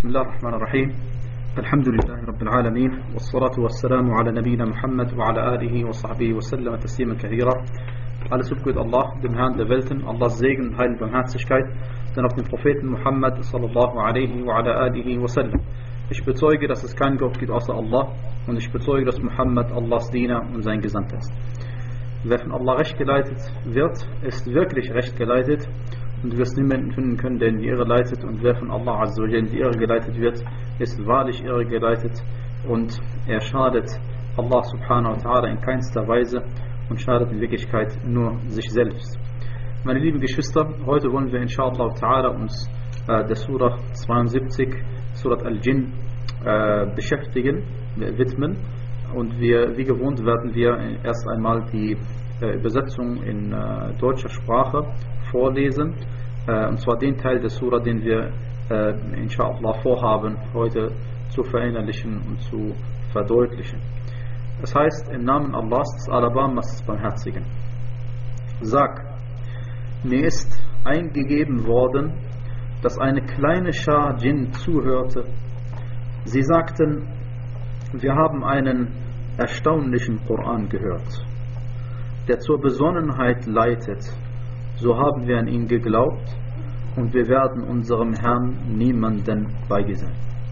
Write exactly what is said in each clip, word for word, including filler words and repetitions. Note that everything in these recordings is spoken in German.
بسم الله الرحمن الرحيم الحمد لله رب العالمين والصلاة والسلام على نبينا Muhammad وعلى آله وصحبه وسلم تسليما كثيرا. Alles gebührt Allah, dem Herrn der Welten, Allahs Segen und Heil und Barmherzigkeit, dann auf den Propheten Muhammad sallallahu alaihi wa ala alihi wa sallam. Ich bezeuge, dass es keinen Gott gibt außer Allah, und ich bezeuge, dass Muhammad Allahs Diener und sein Gesandter ist. Wer von Allah recht geleitet wird, ist wirklich recht geleitet, und du wirst niemanden finden können, der in die Irre leitet. Und wer von Allah Azza wa Jalla in die Irre geleitet wird, ist wahrlich irre geleitet, und er schadet Allah subhanahu wa ta'ala in keinster Weise und schadet in Wirklichkeit nur sich selbst. Meine lieben Geschwister, heute wollen wir inshallah ta'ala uns äh, der Surah zweiundsiebzig, Surah Al-Jinn, äh, beschäftigen, äh, widmen. Und wir, wie gewohnt, werden wir erst einmal die äh, Übersetzung in äh, deutscher Sprache vorlesen, äh, und zwar den Teil der Surah, den wir äh, inshallah vorhaben, heute zu verinnerlichen und zu verdeutlichen. Es heißt im Namen Allahs, des Alabamas, des Barmherzigen: Sag, mir ist eingegeben worden, dass eine kleine Schar Djinn zuhörte. Sie sagten, wir haben einen erstaunlichen Koran gehört, der zur Besonnenheit leitet. So haben wir an ihn geglaubt, und wir werden unserem Herrn niemanden beigesellen.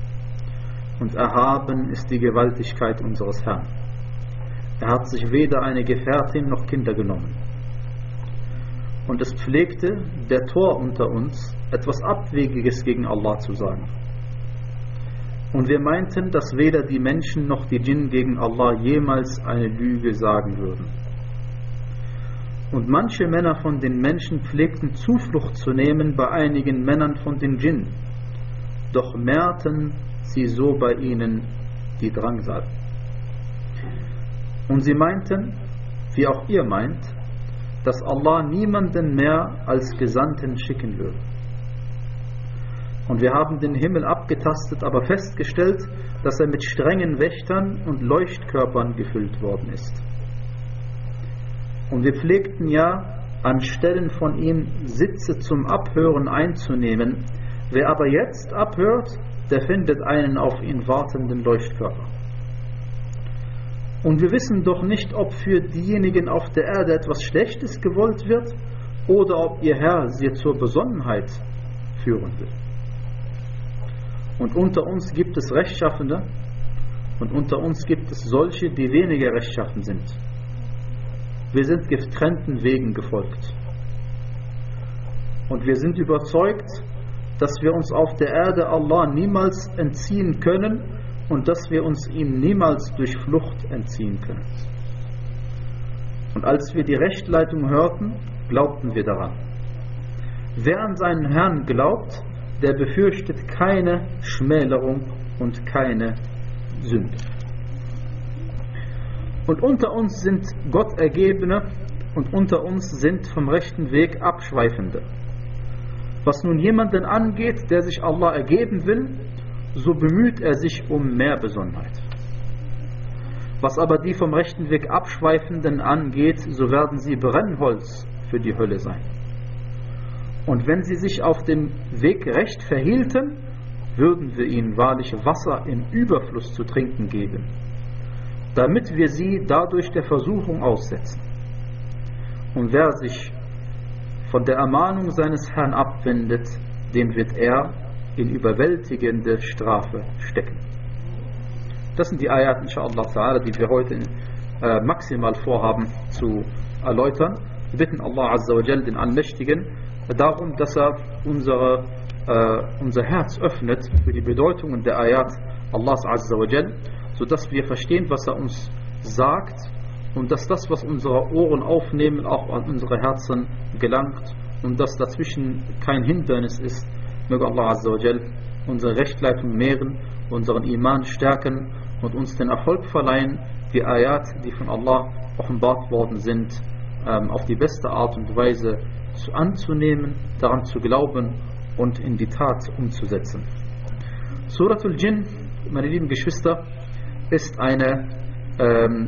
Und erhaben ist die Gewaltigkeit unseres Herrn. Er hat sich weder eine Gefährtin noch Kinder genommen. Und es pflegte der Tor unter uns, etwas Abwegiges gegen Allah zu sagen. Und wir meinten, dass weder die Menschen noch die Djinn gegen Allah jemals eine Lüge sagen würden. Und manche Männer von den Menschen pflegten Zuflucht zu nehmen bei einigen Männern von den Djinn, doch mehrten sie so bei ihnen die Drangsal. Und sie meinten, wie auch ihr meint, dass Allah niemanden mehr als Gesandten schicken würde. Und wir haben den Himmel abgetastet, aber festgestellt, dass er mit strengen Wächtern und Leuchtkörpern gefüllt worden ist. Und wir pflegten ja, anstelle von ihm Sitze zum Abhören einzunehmen. Wer aber jetzt abhört, der findet einen auf ihn wartenden Leuchtkörper. Und wir wissen doch nicht, ob für diejenigen auf der Erde etwas Schlechtes gewollt wird, oder ob ihr Herr sie zur Besonnenheit führen will. Und unter uns gibt es Rechtschaffene, und unter uns gibt es solche, die weniger rechtschaffen sind. Wir sind getrennten Wegen gefolgt. Und wir sind überzeugt, dass wir uns auf der Erde Allah niemals entziehen können und dass wir uns ihm niemals durch Flucht entziehen können. Und als wir die Rechtleitung hörten, glaubten wir daran. Wer an seinen Herrn glaubt, der befürchtet keine Schmälerung und keine Sünde. Und unter uns sind Gottergebene, und unter uns sind vom rechten Weg Abschweifende. Was nun jemanden angeht, der sich Allah ergeben will, so bemüht er sich um mehr Besonnenheit. Was aber die vom rechten Weg Abschweifenden angeht, so werden sie Brennholz für die Hölle sein. Und wenn sie sich auf dem Weg recht verhielten, würden wir ihnen wahrlich Wasser im Überfluss zu trinken geben, damit wir sie dadurch der Versuchung aussetzen. Und wer sich von der Ermahnung seines Herrn abwendet, den wird er in überwältigende Strafe stecken. Das sind die Ayat, inshallah ta'ala, die wir heute äh, maximal vorhaben zu erläutern. Wir bitten Allah Azza wa Jal, den Allmächtigen, darum, dass er unsere, äh, unser Herz öffnet für die Bedeutungen der Ayat Allahs Azza wa Jal, sodass wir verstehen, was er uns sagt, und dass das, was unsere Ohren aufnehmen, auch an unsere Herzen gelangt, und dass dazwischen kein Hindernis ist. Möge Allah Azza wa Jal unsere Rechtleitung mehren, unseren Iman stärken und uns den Erfolg verleihen, die Ayat, die von Allah offenbart worden sind, ähm, auf die beste Art und Weise zu anzunehmen, daran zu glauben und in die Tat umzusetzen. Suratul Jinn, meine lieben Geschwister, ist eine ähm,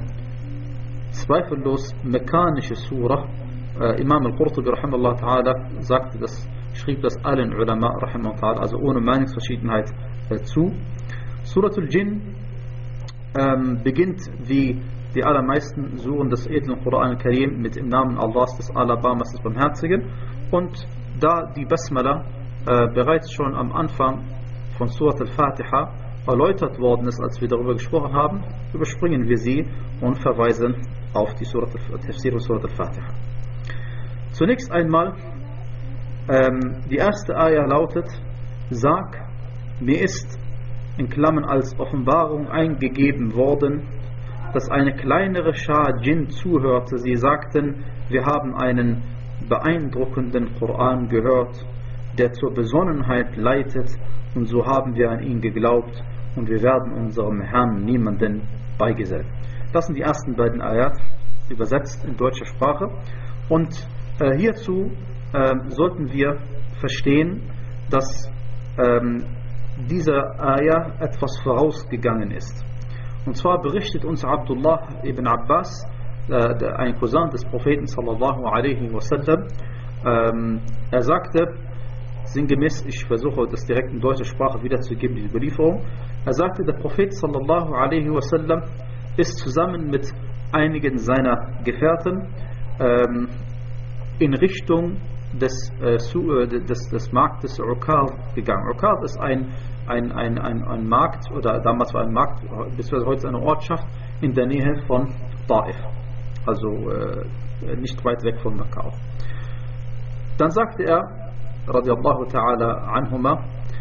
zweifellos mekkanische Surah. Äh, Imam al-Qurtubi rahimahullah ta'ala sagte, dass schrieb das allen Ulama, rahimahullah, also ohne Meinungsverschiedenheit äh, zu. Suratul Jinn ähm, beginnt wie die allermeisten Suren des edlen Koran al-Karim mit dem Namen Allahs, des Alabamas, des Barmherzigen. Und da die Basmala äh, bereits schon am Anfang von Surat al-Fatiha erläutert worden ist, als wir darüber gesprochen haben, überspringen wir sie und verweisen auf die Surat al-Tafsir und Surat al-Fatiha. Zunächst einmal, ähm, die erste Ayah lautet: Sag, mir ist in Klammern als Offenbarung eingegeben worden, dass eine kleinere Schar Djinn zuhörte. Sie sagten, wir haben einen beeindruckenden Koran gehört, der zur Besonnenheit leitet, und so haben wir an ihn geglaubt und wir werden unserem Herrn niemanden beigesellen. Das sind die ersten beiden Ayat, übersetzt in deutscher Sprache. Und äh, hierzu äh, sollten wir verstehen, dass ähm, dieser Ayah etwas vorausgegangen ist. Und zwar berichtet uns Abdullah ibn Abbas, äh, ein Cousin des Propheten sallallahu alaihi wasallam, ähm, er sagte, sinngemäß, ich versuche das direkt in deutscher Sprache wiederzugeben, die Überlieferung, er sagte, der Prophet sallallahu alaihi wasallam ist zusammen mit einigen seiner Gefährten ähm, in Richtung des, äh, des, des Marktes Ukar gegangen. Ukar ist ein, ein, ein, ein, ein Markt, oder damals war ein Markt, beziehungsweise heute eine Ortschaft in der Nähe von Taif, also äh, nicht weit weg von Mekka. Dann sagte er, radiallahu ta'ala anhuma,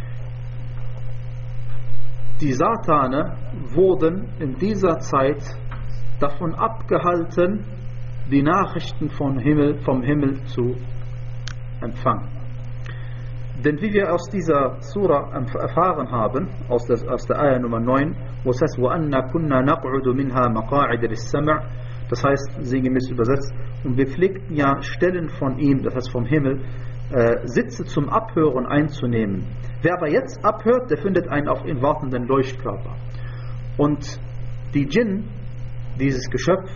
die Satane wurden in dieser Zeit davon abgehalten, die Nachrichten vom Himmel, vom Himmel zu empfangen. Denn wie wir aus dieser Surah erfahren haben, aus der, aus der Ayah Nummer neun, wo es heißt, وَأَنَّا كُنَّا نَقْعُدُ مِنْهَا مَقَاعِدَ لِلسَّمْعِ, das heißt, sinngemäß übersetzt, und wir pflegten ja Stellen von ihm, das heißt vom Himmel, äh, Sitze zum Abhören einzunehmen. Wer aber jetzt abhört, der findet einen auf ihn wartenden Leuchtkörper. Und die Djinn, dieses Geschöpf,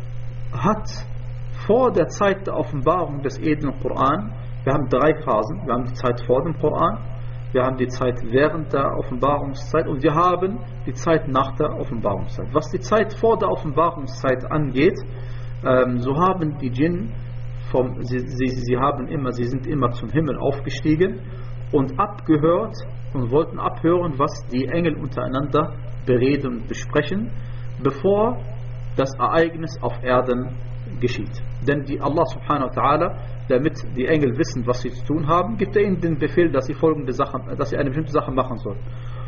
hat vor der Zeit der Offenbarung des edlen Koran, wir haben drei Phasen, wir haben die Zeit vor dem Koran, wir haben die Zeit während der Offenbarungszeit und wir haben die Zeit nach der Offenbarungszeit. Was die Zeit vor der Offenbarungszeit angeht, ähm, so haben die Djinn vom, sie, sie, sie, haben immer, sie sind immer zum Himmel aufgestiegen und abgehört und wollten abhören, was die Engel untereinander bereden und besprechen, bevor das Ereignis auf Erden geschieht. Denn die Allah subhanahu wa ta'ala, damit die Engel wissen, was sie zu tun haben, gibt er ihnen den Befehl, dass sie folgende Sache, dass sie eine bestimmte Sache machen sollen.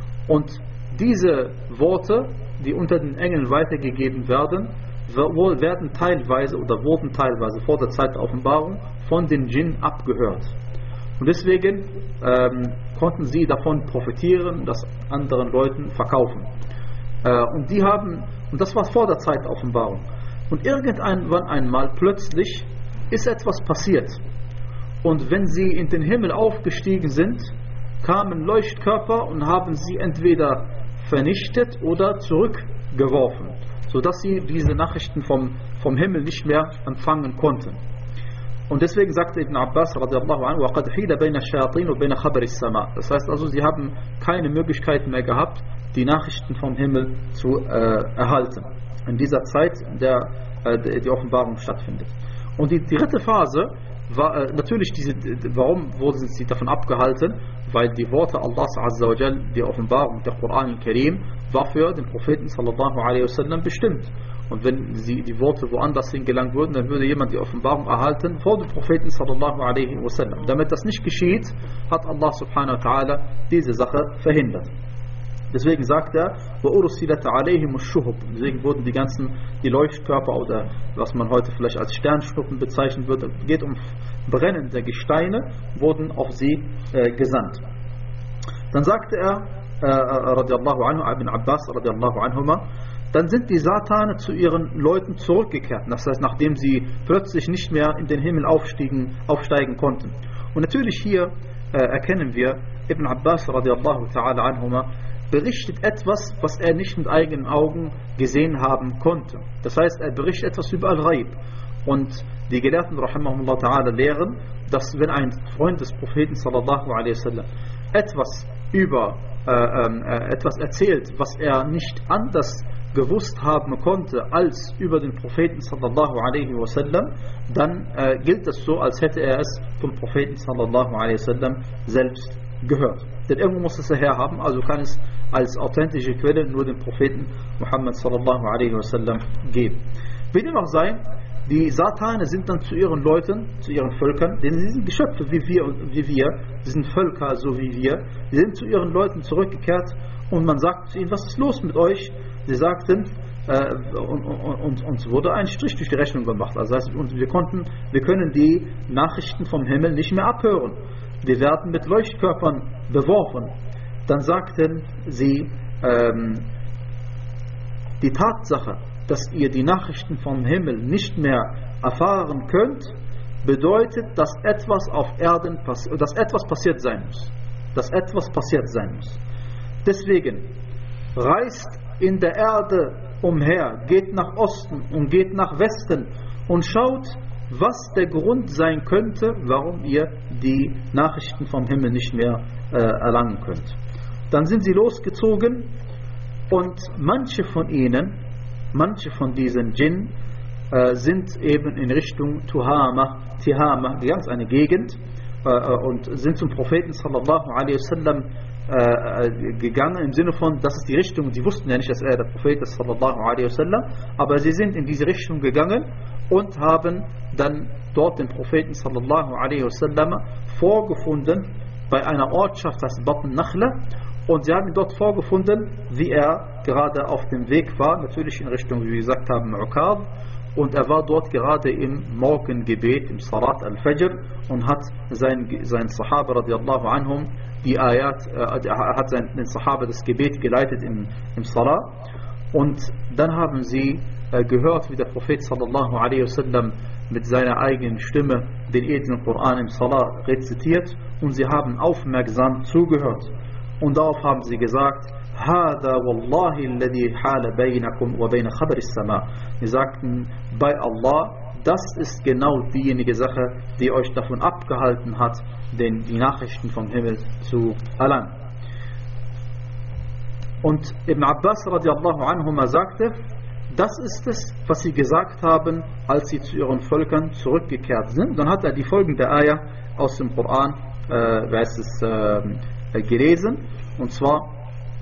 Und diese Worte, die unter den Engeln weitergegeben werden, werden teilweise oder wurden teilweise vor der Zeit der Offenbarung von den Djinn abgehört. Und deswegen ähm, konnten sie davon profitieren, das anderen Leuten verkaufen. Äh, und die haben, und das war vor der Zeit der Offenbarung. Und irgendwann einmal plötzlich ist etwas passiert. Und wenn sie in den Himmel aufgestiegen sind, kamen Leuchtkörper und haben sie entweder vernichtet oder zurückgeworfen, sodass sie diese Nachrichten vom, vom Himmel nicht mehr empfangen konnten. Und deswegen sagte Ibn Abbas radiallahu anhu, وَقَدْ حِيلَ بَيْنَ الشَّيَاطِينِ وَبَيْنَ خَبَرِ السَّمَاءِ. Das heißt also, sie haben keine Möglichkeit mehr gehabt, die Nachrichten vom Himmel zu äh, erhalten. In dieser Zeit, in der äh, die Offenbarung stattfindet. Und die dritte Phase war äh, natürlich diese, warum wurden sie davon abgehalten? Weil die Worte Allahs Azza wa Jal, die Offenbarung, der Koran al-Karim, war für den Propheten sallallahu alaihi wasallam bestimmt. Und wenn sie die Worte woanders hingelangt würden, dann würde jemand die Offenbarung erhalten vor dem Propheten sallallahu alaihi wasallam. Damit das nicht geschieht, hat Allah subhanahu wa ta'ala diese Sache verhindert. Deswegen sagt er, وَأُرْسِلَتْ عَلَيْهِمُ الشُّهُبُ. Deswegen wurden die ganzen, die Leuchtkörper oder was man heute vielleicht als Sternschnuppen bezeichnen würde, geht um brennende Gesteine, wurden auf sie äh, gesandt. Dann sagte er, äh, radiallahu anhu, Ibn Abbas, radiallahu anhuma, dann sind die Satane zu ihren Leuten zurückgekehrt. Das heißt, nachdem sie plötzlich nicht mehr in den Himmel aufsteigen, aufsteigen konnten. Und natürlich hier äh, erkennen wir, Ibn Abbas, radiallahu ta'ala anhuma, berichtet etwas, was er nicht mit eigenen Augen gesehen haben konnte. Das heißt, er berichtet etwas über Al-Ghaib. Und die Gelehrten rahimahumullah ta'ala lehren, dass wenn ein Freund des Propheten sallallahu alaihi wasallam etwas über äh, äh, etwas erzählt, was er nicht anders gewusst haben konnte als über den Propheten sallallahu alaihi wasallam, dann äh, gilt es so, als hätte er es vom Propheten sallallahu alaihi wasallam selbst gehört. Denn irgendwo muss es herhaben, also kann es als authentische Quelle nur den Propheten Muhammad sallallahu alaihi wasallam geben. Wie dem auch sei, die Satane sind dann zu ihren Leuten, zu ihren Völkern, denn sie sind Geschöpfe wie wir, wie wir, sie sind Völker so wie wir, sie sind zu ihren Leuten zurückgekehrt und man sagt zu ihnen, was ist los mit euch? Sie sagten, äh, und, und, uns wurde ein Strich durch die Rechnung gemacht. Also das heißt, und wir konnten, wir können die Nachrichten vom Himmel nicht mehr abhören. Wir werden mit Leuchtkörpern beworfen. Dann sagten sie, ähm, die Tatsache, dass ihr die Nachrichten vom Himmel nicht mehr erfahren könnt, bedeutet, dass etwas auf Erden passiert, dass etwas passiert sein muss. Dass etwas passiert sein muss. Deswegen reist in der Erde umher, geht nach Osten und geht nach Westen und schaut, was der Grund sein könnte, warum ihr die Nachrichten vom Himmel nicht mehr äh, erlangen könnt. Dann sind sie losgezogen und manche von ihnen, manche von diesen Djinn äh, sind eben in Richtung Tuhama, Tihama, ganz eine Gegend, äh, und sind zum Propheten sallallahu alaihi wasallam äh, gegangen, im Sinne von, das ist die Richtung, sie wussten ja nicht, dass er der Prophet ist sallallahu alaihi wasallam, aber sie sind in diese Richtung gegangen und haben dann dort den Propheten sallallahu alaihi wasallam vorgefunden bei einer Ortschaft, das heißt Batn Nakhla, und sie haben ihn dort vorgefunden, wie er gerade auf dem Weg war, natürlich in Richtung, wie wir gesagt haben, Uqad, und er war dort gerade im Morgengebet, im Salat al-Fajr, und hat sein, sein Sahaba radiallahu anhum die Ayat, äh, er hat sein, den Sahaba das Gebet geleitet im, im Salat, und dann haben sie äh, gehört, wie der Prophet sallallahu alaihi wasallam mit seiner eigenen Stimme den edlen Koran im Salat rezitiert, und sie haben aufmerksam zugehört. Und darauf haben sie gesagt, هذا والله الذي حال بينكم وبين خبر السماء. Sie sagten, bei Allah, das ist genau diejenige Sache, die euch davon abgehalten hat, den, die Nachrichten vom Himmel zu erlangen. Und Ibn Abbas radiallahu anhuma sagte, das ist es, was sie gesagt haben, als sie zu ihren Völkern zurückgekehrt sind. Dann hat er die folgende Ayah aus dem Koran äh, wer ist es, äh, gelesen, und zwar,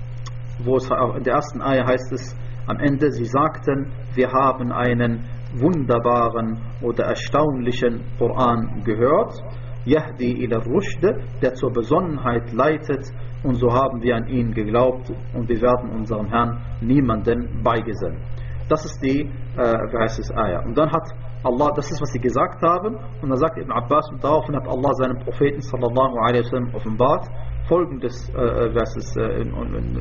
wo es in der ersten Ayah heißt es am Ende, sie sagten, wir haben einen wunderbaren oder erstaunlichen Koran gehört, Yahdi ila Rushd, der zur Besonnenheit leitet, und so haben wir an ihn geglaubt und wir werden unserem Herrn niemanden beigesellen. Das ist die, äh, wie heißt es, Ayah. Und dann hat Allah, das ist, was sie gesagt haben, und dann sagt Ibn Abbas, und daraufhin hat Allah seinem Propheten sallallahu alaihi wasallam offenbart, folgendes, äh, was ist, äh, in,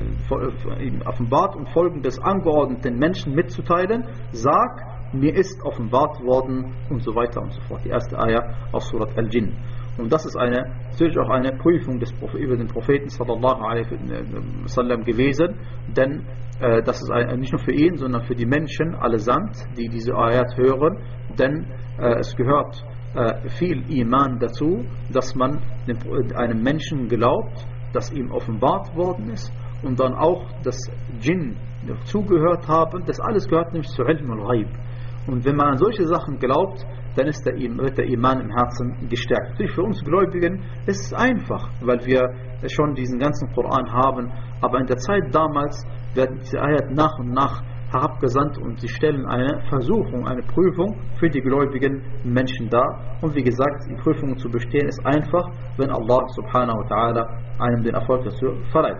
in, in, offenbart und folgendes angeordnet den Menschen mitzuteilen, sag, mir ist offenbart worden, und so weiter und so fort. Die erste Ayah aus Surat Al-Jinn. Und das ist eine, natürlich auch eine Prüfung des, über den Propheten sallallahu alaihi wasallam gewesen, denn äh, das ist ein, nicht nur für ihn, sondern für die Menschen allesamt, die diese Ayat hören, denn äh, es gehört äh, viel Iman dazu, dass man dem, einem Menschen glaubt, das ihm offenbart worden ist, und dann auch das Djinn zugehört haben. Das alles gehört nämlich zu Ilm al-Ghaib. Und wenn man an solche Sachen glaubt, dann ist der, wird der Iman im Herzen gestärkt. Natürlich für uns Gläubigen ist es einfach, weil wir schon diesen ganzen Koran haben, aber in der Zeit damals werden diese Ayat nach und nach herabgesandt und sie stellen eine Versuchung, eine Prüfung für die gläubigen Menschen dar. Und wie gesagt, die Prüfung zu bestehen ist einfach, wenn Allah subhanahu wa ta'ala einem den Erfolg dazu verleiht.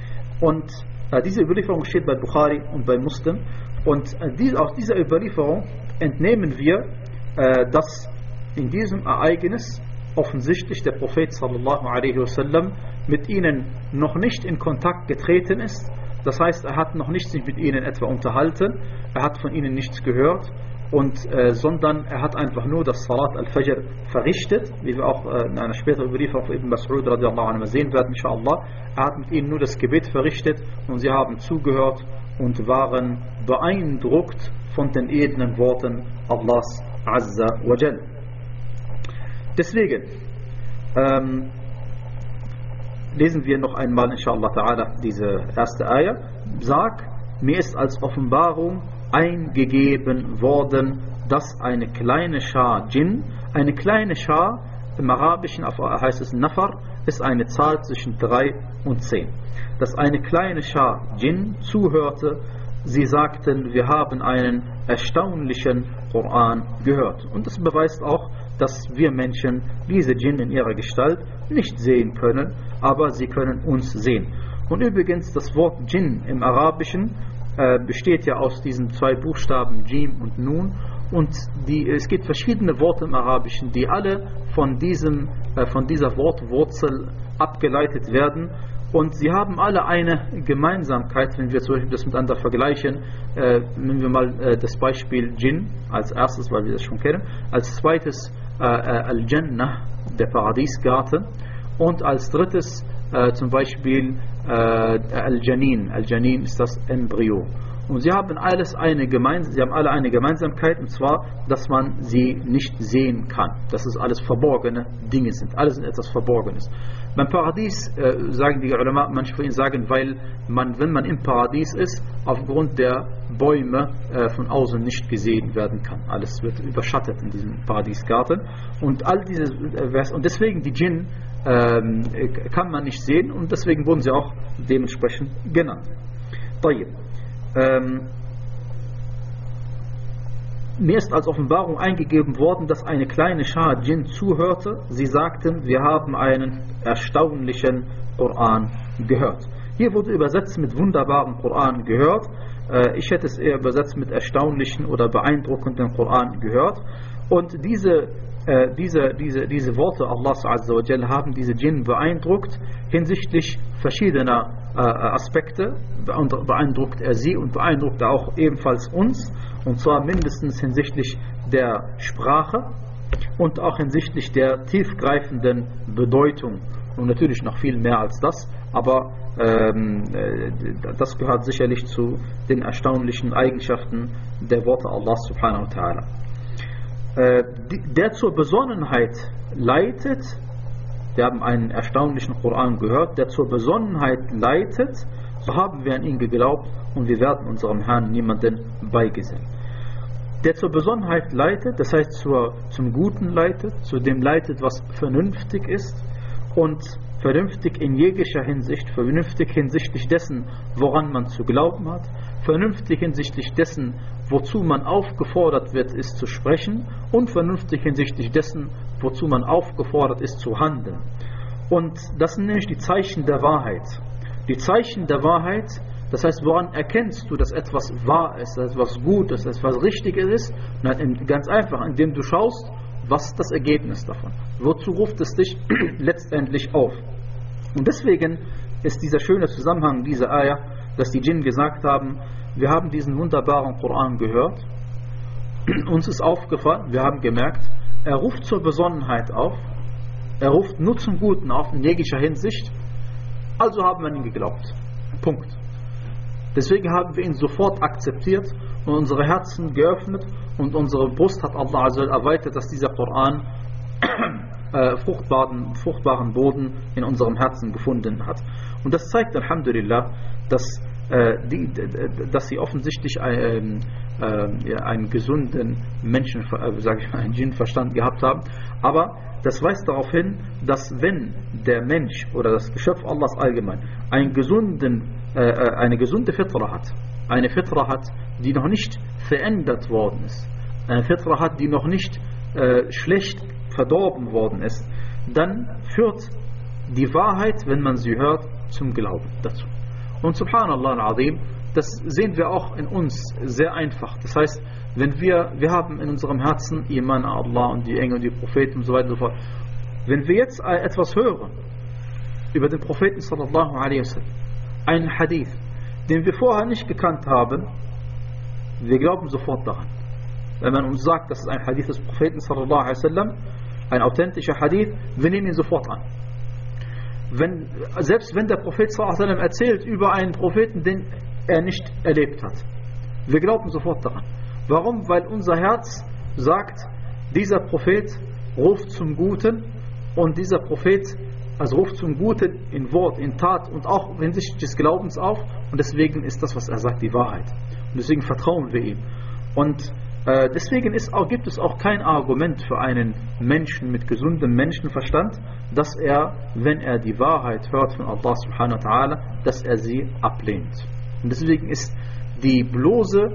Und äh, diese Überlieferung steht bei Bukhari und bei Muslim. Und äh, dies, aus dieser Überlieferung entnehmen wir, äh, dass in diesem Ereignis offensichtlich der Prophet sallallahu alaihi wasallam mit ihnen noch nicht in Kontakt getreten ist. Das heißt, er hat noch nicht sich mit ihnen etwa unterhalten, er hat von ihnen nichts gehört, und, äh, sondern er hat einfach nur das Salat al-Fajr verrichtet, wie wir auch äh, in einer späteren Überlieferung von Ibn Mas'ud radiallahu anhu sehen werden, inshallah. Er hat mit ihnen nur das Gebet verrichtet und sie haben zugehört und waren beeindruckt von den edlen Worten Allahs Azza wa Jal. Deswegen ähm, lesen wir noch einmal inshallah ta'ala diese erste Ayah. Sag, mir ist als Offenbarung eingegeben worden, dass eine kleine Schar Djinn, eine kleine Schar, im Arabischen heißt es Nafar, ist eine Zahl zwischen drei und zehn. Dass eine kleine Schar Djinn zuhörte, sie sagten, wir haben einen erstaunlichen Koran gehört. Und das beweist auch, dass wir Menschen diese Djinn in ihrer Gestalt nicht sehen können, aber sie können uns sehen. Und übrigens, das Wort Djinn im Arabischen äh, besteht ja aus diesen zwei Buchstaben Jim und Nun. Und die, es gibt verschiedene Worte im Arabischen, die alle von, diesem, äh, von dieser Wortwurzel abgeleitet werden. Und sie haben alle eine Gemeinsamkeit, wenn wir zum Beispiel das miteinander vergleichen. Äh, nehmen wir mal äh, das Beispiel Jinn als erstes, weil wir das schon kennen. Als zweites äh, Al-Jannah, der Paradiesgarten. Und als drittes äh, zum Beispiel äh, Al-Janin. Al-Janin ist das Embryo. Und sie haben alles eine Gemeins- sie haben alle eine Gemeinsamkeit, und zwar, dass man sie nicht sehen kann. Dass es alles verborgene Dinge sind. Alles sind etwas Verborgenes. Beim Paradies äh, sagen die Ulama, manche von ihnen sagen, weil man, wenn man im Paradies ist, aufgrund der Bäume äh, von außen nicht gesehen werden kann. Alles wird überschattet in diesem Paradiesgarten. Und all diese äh, und deswegen die Djinn ähm, kann man nicht sehen, und deswegen wurden sie auch dementsprechend genannt. Tayyib. Ähm, mir ist als Offenbarung eingegeben worden, dass eine kleine Schar Djinn zuhörte. Sie sagten, wir haben einen erstaunlichen Koran gehört. Hier wurde übersetzt mit wunderbaren Koran gehört. Äh, ich hätte es eher übersetzt mit erstaunlichen oder beeindruckenden Koran gehört. Und diese äh, diese, diese, diese Worte Allahs Azza wa Jal haben diese Djinn beeindruckt hinsichtlich verschiedener äh, Aspekte. Beeindruckt er sie und beeindruckt er auch ebenfalls uns, und zwar mindestens hinsichtlich der Sprache und auch hinsichtlich der tiefgreifenden Bedeutung, und natürlich noch viel mehr als das, aber ähm, das gehört sicherlich zu den erstaunlichen Eigenschaften der Worte Allahs subhanahu wa ta'ala. Äh, der zur Besonnenheit leitet, wir haben einen erstaunlichen Koran gehört, der zur Besonnenheit leitet, so haben wir an ihn geglaubt und wir werden unserem Herrn niemanden beigesellen. Der zur Besonnenheit leitet, das heißt zur, zum Guten leitet, zu dem leitet, was vernünftig ist, und vernünftig in jeglicher Hinsicht, vernünftig hinsichtlich dessen, woran man zu glauben hat, vernünftig hinsichtlich dessen, wozu man aufgefordert wird, ist zu sprechen, und vernünftig hinsichtlich dessen, wozu man aufgefordert ist, zu handeln. Und das sind nämlich die Zeichen der Wahrheit. Die Zeichen der Wahrheit, das heißt, woran erkennst du, dass etwas wahr ist, dass etwas gut ist, dass etwas richtig ist? Na, ganz einfach, indem du schaust, was ist das Ergebnis davon? Wozu ruft es dich letztendlich auf? Und deswegen ist dieser schöne Zusammenhang dieser Ayah, dass die Djinn gesagt haben, wir haben diesen wunderbaren Koran gehört, uns ist aufgefallen, wir haben gemerkt, er ruft zur Besonnenheit auf, er ruft nur zum Guten auf in jeglicher Hinsicht, also haben wir ihn geglaubt. Punkt. Deswegen haben wir ihn sofort akzeptiert und unsere Herzen geöffnet, und unsere Brust hat Allah Azza wa Jalla erweitert, dass dieser Koran äh, fruchtbaren, fruchtbaren Boden in unserem Herzen gefunden hat. Und das zeigt, Alhamdulillah, dass, äh, die, dass sie offensichtlich äh, äh, einen gesunden Menschen, äh, sage ich mal, einen Djinn-Verstand gehabt haben. Aber das weist darauf hin, dass wenn der Mensch oder das Geschöpf Allahs allgemein einen gesunden, äh, eine gesunde Fitra hat, eine Fitra hat, die noch nicht verändert worden ist, eine Fitra hat, die noch nicht äh, schlecht verdorben worden ist, dann führt die Wahrheit, wenn man sie hört, zum Glauben dazu. Und subhanallah al-Azim, das sehen wir auch in uns sehr einfach. Das heißt, wenn wir, wir haben in unserem Herzen Iman an Allah und die Engel und die Propheten und so weiter und so fort. Wenn wir jetzt etwas hören über den Propheten sallallahu alaihi wasallam, einen Hadith, den wir vorher nicht gekannt haben, wir glauben sofort daran. Wenn man uns sagt, das ist ein Hadith des Propheten sallallahu alaihi wasallam, ein authentischer Hadith, wir nehmen ihn sofort an. Wenn, selbst wenn der Prophet sallallahu alaihi wasallam erzählt über einen Propheten, den er nicht erlebt hat, wir glauben sofort daran. Warum? Weil unser Herz sagt, dieser Prophet ruft zum Guten und dieser Prophet also ruft zum Guten in Wort, in Tat und auch hinsichtlich des Glaubens auf und deswegen ist das, was er sagt, die Wahrheit. Und deswegen vertrauen wir ihm. Und äh, deswegen ist auch, gibt es auch kein Argument für einen Menschen mit gesundem Menschenverstand, dass er, wenn er die Wahrheit hört von Allah subhanahu wa ta'ala, dass er sie ablehnt. Und deswegen ist die bloße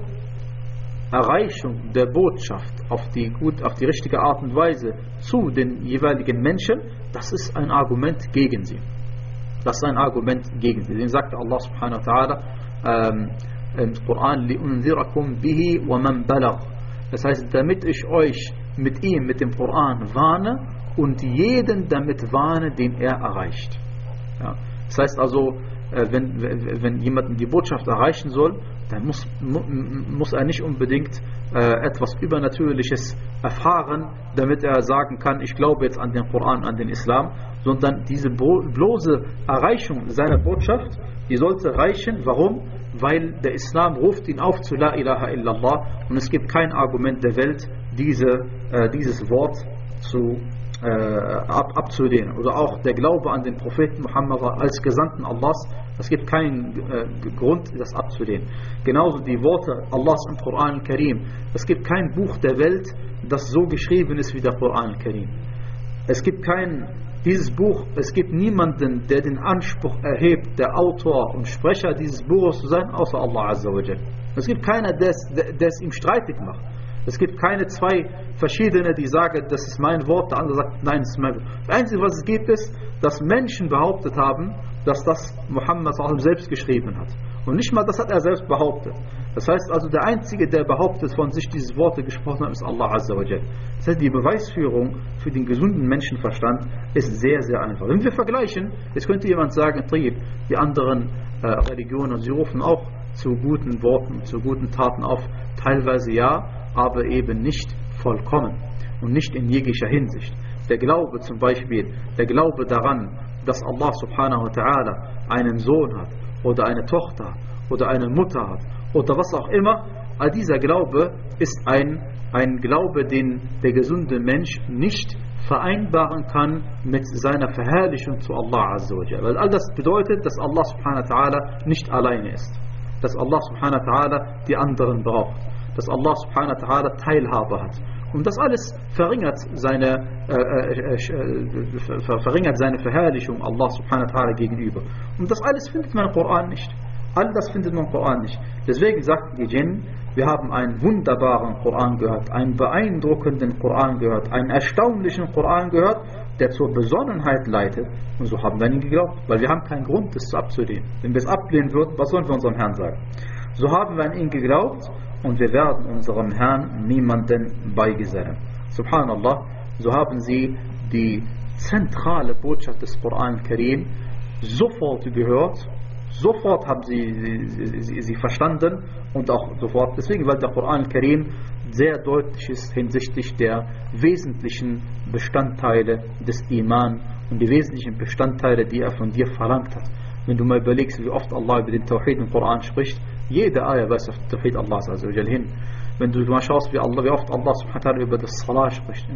Erreichung der Botschaft auf die, gut, auf die richtige Art und Weise zu den jeweiligen Menschen, das ist ein Argument gegen sie. Das ist ein Argument gegen sie. Deswegen sagt Allah subhanahu wa ta'ala ähm, im Koran, لِأُنذِرَكُمْ بِهِ وَمَنْ بَلَغْ. Das heißt, damit ich euch mit ihm, mit dem Koran warne und jeden damit warne, den er erreicht. Ja. Das heißt also, wenn, wenn jemand die Botschaft erreichen soll, dann muss, muss er nicht unbedingt äh, etwas Übernatürliches erfahren, damit er sagen kann, ich glaube jetzt an den Koran, an den Islam, sondern diese bloße Erreichung seiner Botschaft, die sollte reichen. Warum? Weil der Islam ruft ihn auf zu La ilaha illallah und es gibt kein Argument der Welt, diese, äh, dieses Wort zu äh, ab, abzulehnen. Oder auch der Glaube an den Propheten Muhammad als Gesandten Allahs, es gibt keinen äh, Grund, das abzulehnen. Genauso die Worte Allahs im Koran al-Karim. Es gibt kein Buch der Welt, das so geschrieben ist wie der Koran al-Karim. Es gibt kein, dieses Buch, es gibt niemanden, der den Anspruch erhebt, der Autor und Sprecher dieses Buches zu sein, außer Allah Azza wa Jal. Es gibt keiner, der es, der es ihm streitig macht. Es gibt keine zwei verschiedene, die sagen, das ist mein Wort, der andere sagt, nein, das ist mein Wort. Das Einzige, was es gibt, ist, dass Menschen behauptet haben, dass das Muhammad selbst geschrieben hat. Und nicht mal das hat er selbst behauptet. Das heißt also, der Einzige, der behauptet, von sich diese Worte gesprochen hat, ist Allah Azza wa Jal. Das heißt, die Beweisführung für den gesunden Menschenverstand ist sehr, sehr einfach. Wenn wir vergleichen, jetzt könnte jemand sagen, die anderen äh, Religionen, sie rufen auch zu guten Worten, zu guten Taten auf. Teilweise ja, aber eben nicht vollkommen und nicht in jeglicher Hinsicht. Der Glaube zum Beispiel, der Glaube daran, dass Allah subhanahu wa ta'ala einen Sohn hat oder eine Tochter hat oder eine Mutter hat oder was auch immer, all dieser Glaube ist ein, ein Glaube, den der gesunde Mensch nicht vereinbaren kann mit seiner Verherrlichung zu Allah Azza wa Jalla. Weil all das bedeutet, dass Allah subhanahu wa ta'ala nicht alleine ist. Dass Allah subhanahu wa ta'ala die anderen braucht. Dass Allah subhanahu wa ta'ala Teilhabe hat. Und das alles verringert seine, äh, äh, äh, verringert seine Verherrlichung Allah subhanahu wa ta'ala gegenüber. Und das alles findet man im Koran nicht. All das findet man im Koran nicht. Deswegen sagten die Djinn, wir haben einen wunderbaren Koran gehört, einen beeindruckenden Koran gehört, einen erstaunlichen Koran gehört, der zur Besonnenheit leitet. Und so haben wir an ihn geglaubt, weil wir haben keinen Grund, das abzulehnen. Wenn wir es ablehnen würden, was sollen wir unserem Herrn sagen? So haben wir an ihn geglaubt und wir werden unserem Herrn niemanden beigesellen. Subhanallah, so haben sie die zentrale Botschaft des Koran al-Karim sofort gehört, sofort haben sie sie, sie sie verstanden und auch sofort, deswegen, weil der Koran al-Karim sehr deutlich ist hinsichtlich der wesentlichen Bestandteile des Iman und die wesentlichen Bestandteile, die er von dir verlangt hat. Wenn du mal überlegst, wie oft Allah über den Tawhid im Koran spricht, jede Ayah weist auf den Tawhid Allahs Azza wa Jal hin. Wenn du mal schaust, wie, Allah, wie oft Allah subhanahu wa ta'ala über das Salah spricht,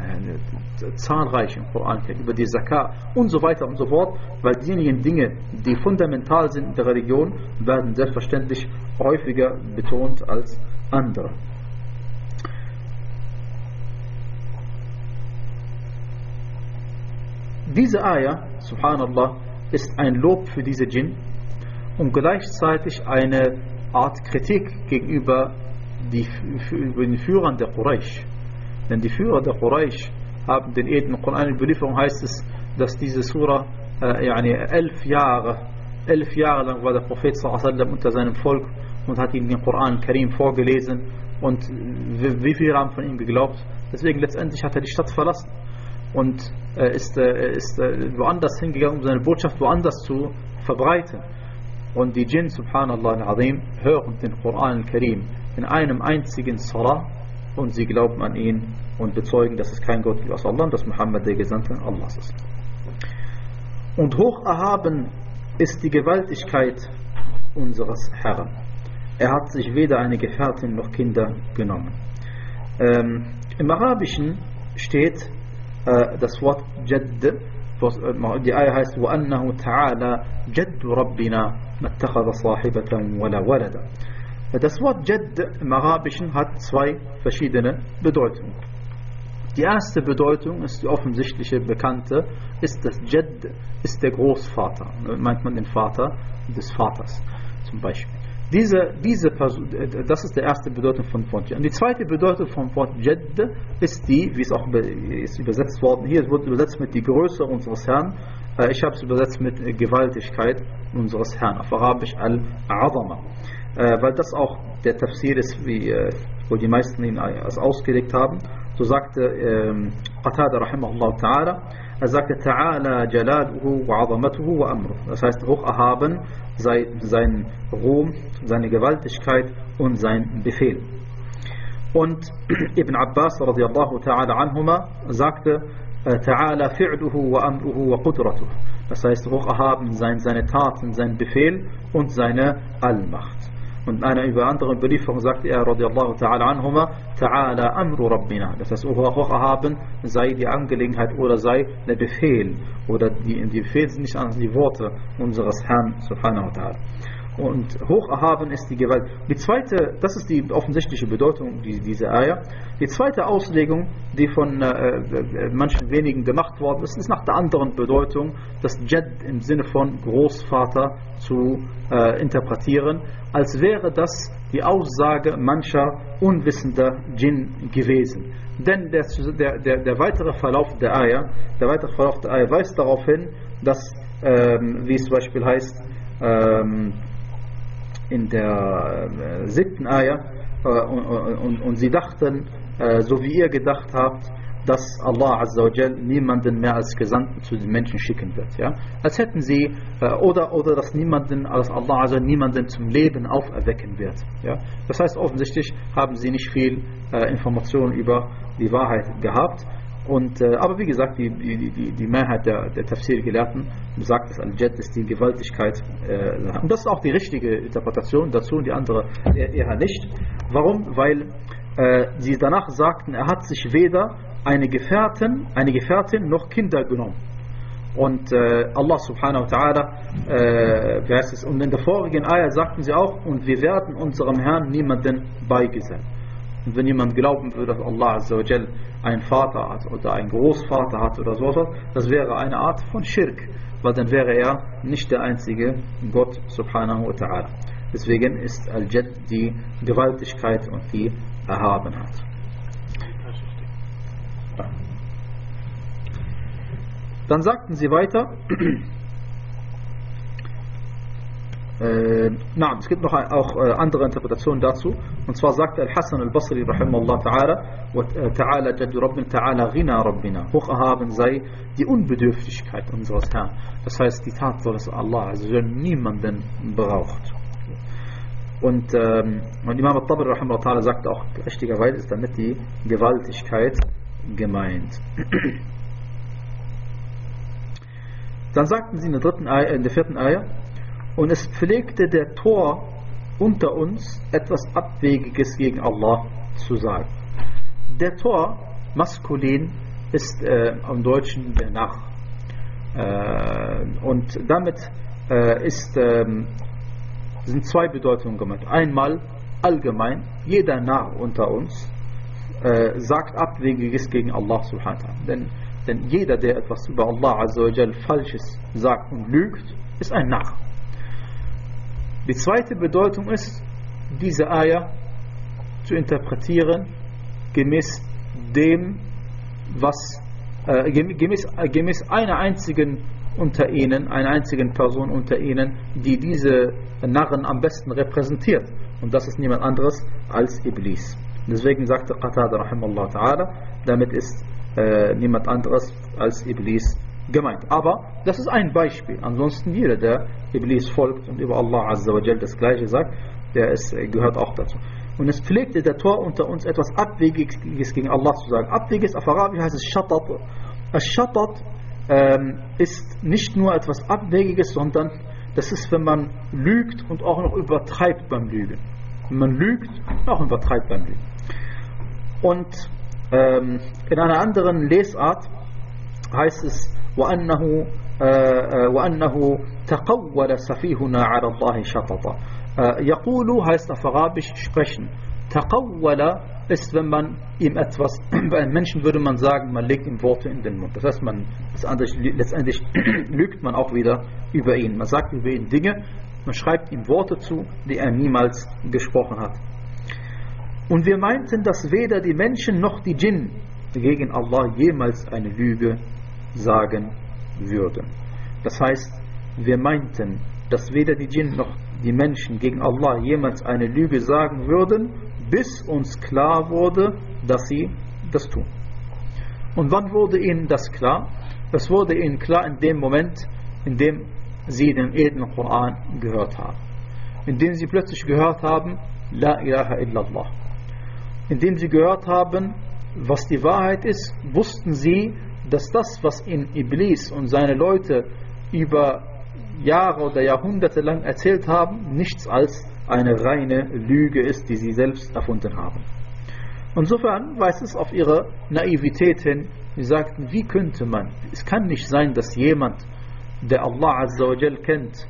äh, zahlreich im Koran, über die Zakah und so weiter und so fort, weil diejenigen Dinge, die fundamental sind in der Religion, werden selbstverständlich häufiger betont als andere. Diese Ayah, subhanallah, ist ein Lob für diese Djinn und gleichzeitig eine Art Kritik gegenüber die, über den Führern der Quraysh. Denn die Führer der Quraysh haben den edlen Koran, in Überlieferung heißt es, dass diese Surah äh, yani elf Jahre elf Jahre lang war der Prophet sallallahu alaihi wasallam unter seinem Volk und hat ihnen den Koran Karim vorgelesen und wie viele haben von ihm geglaubt. Deswegen letztendlich hat er die Stadt verlassen und äh, ist, äh, ist äh, woanders hingegangen, um seine Botschaft woanders zu verbreiten. Und die Djinn, subhanallah al-azim, hören den Koran al-Karim in einem einzigen Salah und sie glauben an ihn und bezeugen, dass es kein Gott gibt außer Allah und dass Muhammad der Gesandte Allahs ist. Und hoch erhaben ist die Gewaltigkeit unseres Herrn. Er hat sich weder eine Gefährtin noch Kinder genommen. Ähm, im Arabischen steht äh, das Wort Jadd, die Ayah heißt وَأَنَّهُ تَعَالَى جَدُّ رَبِّنَا مَتَّخَذَ صَاحِبَةً وَلَا وَلَدًا. Das Wort Jadd im Arabischen hat zwei verschiedene Bedeutungen. Die erste Bedeutung ist die offensichtliche, bekannte, ist das Jadd, ist der Großvater. Meint man den Vater des Vaters zum Beispiel. Diese, diese Person, das ist die erste Bedeutung von Wort Jadd. Und die zweite Bedeutung von Wort Jadd ist die, wie es auch ist übersetzt worden, hier wird übersetzt mit die Größe unseres Herrn. Ich habe es übersetzt mit Gewaltigkeit unseres Herrn, auf Arabisch Al-Azama. Weil das auch der Tafsir ist, wie, wo die meisten ihn als ausgelegt haben. So sagte ähm, Qatada rahimahullah ta'ala, er sagte Ta'ala jalaluhu wa azamatuhu wa amruh. Das heißt, hoch erhaben sei sein Ruhm, seine Gewaltigkeit und sein Befehl. Und Ibn Abbas radiyallahu ta'ala anhuma sagte Ta'ala fi'luhu wa amruhu wa qudratuhu. Das heißt, hoch erhaben sein seine Taten, sein Befehl und seine Allmacht. Und in einer über andere Überlieferung sagte er, radiyallahu ta'ala anhuma, ta'ala amru rabbina. Das heißt, hoch erhaben sei die Angelegenheit oder sei der Befehl. Oder die, die Befehl sind nicht an die Worte unseres Herrn, subhanahu wa ta'ala. Und hoch erhaben ist die Gewalt. Die zweite, das ist die offensichtliche Bedeutung die, dieser Ayah. Die zweite Auslegung, die von äh, manchen wenigen gemacht worden ist, ist nach der anderen Bedeutung, das Jadd im Sinne von Großvater zu äh, interpretieren, als wäre das die Aussage mancher unwissender Djinn gewesen. Denn der, der, der, der weitere Verlauf der Ayah, der weitere Verlauf der Ayah weist darauf hin, dass, ähm, wie es zum Beispiel heißt, ähm, in der äh, siebten Ayah äh, und, und, und sie dachten, äh, so wie ihr gedacht habt, dass Allah Azza wa Jal niemanden mehr als Gesandten zu den Menschen schicken wird. Ja? Als hätten sie, äh, oder, oder dass niemanden, als Allah Azza wa Jal niemanden zum Leben auferwecken wird. Ja? Das heißt, offensichtlich haben sie nicht viel äh, Informationen über die Wahrheit gehabt. Und, äh, aber wie gesagt, die, die, die, die Mehrheit der, der Tafsir-Gelehrten sagt, dass Al-Jadd ist die Gewaltigkeit. Äh, und das ist auch die richtige Interpretation dazu und die andere eher, eher nicht. Warum? Weil äh, sie danach sagten, er hat sich weder eine Gefährtin, eine Gefährtin noch Kinder genommen. Und äh, Allah subhanahu wa ta'ala, äh, wie heißt es? Und in der vorigen Ayah sagten sie auch, und wir werden unserem Herrn niemanden beigesellen. Und wenn jemand glauben würde, dass Allah Azza wa Jal einen Vater hat oder einen Großvater hat oder so etwas, das wäre eine Art von Schirk, weil dann wäre er nicht der einzige Gott subhanahu wa ta'ala. Deswegen ist Al-Jadd die Gewaltigkeit und die Erhabenheit. Dann sagten sie weiter, Äh, na, es gibt noch ein, auch äh, andere Interpretationen dazu. Und zwar sagt Al-Hasan al-Basri rahimahullah ta'ala, ta'ala jaddu rabbina ta'ala ghina rabbina. Hoch erhaben sei die Unbedürftigkeit unseres Herrn. Das heißt, die Tatsache, dass Allah also niemanden braucht. Und, ähm, und Imam al-Tabari rahimahullah ta'ala sagt auch, richtigerweise ist damit die Gewaltigkeit gemeint. Dann sagten sie in der dritten Ayah, in der vierten Ayah, und es pflegte der Tor unter uns etwas Abwegiges gegen Allah zu sagen. Der Tor, maskulin, ist äh, im Deutschen der Narr. Äh, und damit äh, ist, äh, sind zwei Bedeutungen gemeint. Einmal allgemein, jeder Narr unter uns äh, sagt Abwegiges gegen Allah subhanahu wa ta'ala. Denn, denn jeder, der etwas über Allah azza wa jal Falsches sagt und lügt, ist ein Narr. Die zweite Bedeutung ist, diese Ayah zu interpretieren gemäß dem, was äh, gemäß, äh, gemäß einer einzigen unter ihnen, einer einzigen Person unter ihnen, die diese Narren am besten repräsentiert. Und das ist niemand anderes als Iblis. Deswegen sagte Qatada rahimahullah ta'ala, damit ist äh, niemand anderes als Iblis gemeint. Aber das ist ein Beispiel. Ansonsten jeder, der Iblis folgt und über Allah Azza wa Jal das Gleiche sagt, der ist, gehört auch dazu. Und es pflegte der Tor unter uns etwas Abwegiges gegen Allah zu sagen. Abwegiges auf Arabisch heißt es Shatat. Al-Shatat ähm, ist nicht nur etwas Abwegiges, sondern das ist, wenn man lügt und auch noch übertreibt beim Lügen. Wenn man lügt und auch übertreibt beim Lügen. Und Ähm, in einer anderen Lesart heißt es وأنه وأنه تقول سفيهنا على الله شططا. يقول heißt auf Arabisch sprechen. تقول ist, wenn man ihm etwas, bei einem Menschen würde man sagen, man legt ihm Worte in den Mund. Das heißt, man, letztendlich lügt man auch wieder über ihn. Man sagt über ihn Dinge, man schreibt ihm Worte zu, die er niemals gesprochen hat. Und wir meinten, dass weder die Menschen noch die Djinn gegen Allah jemals eine Lüge sagen würden. Das heißt, wir meinten, dass weder die Djinn noch die Menschen gegen Allah jemals eine Lüge sagen würden, bis uns klar wurde, dass sie das tun. Und wann wurde ihnen das klar? Es wurde ihnen klar in dem Moment, in dem sie den edlen Koran gehört haben. In dem sie plötzlich gehört haben, La ilaha illallah. In dem sie gehört haben, was die Wahrheit ist, wussten sie, dass das, was ihnen Iblis und seine Leute über Jahre oder Jahrhunderte lang erzählt haben, nichts als eine reine Lüge ist, die sie selbst erfunden haben. Insofern weist es auf ihre Naivität hin. Sie sagten, wie könnte man, es kann nicht sein, dass jemand, der Allah Azza wa Jal kennt,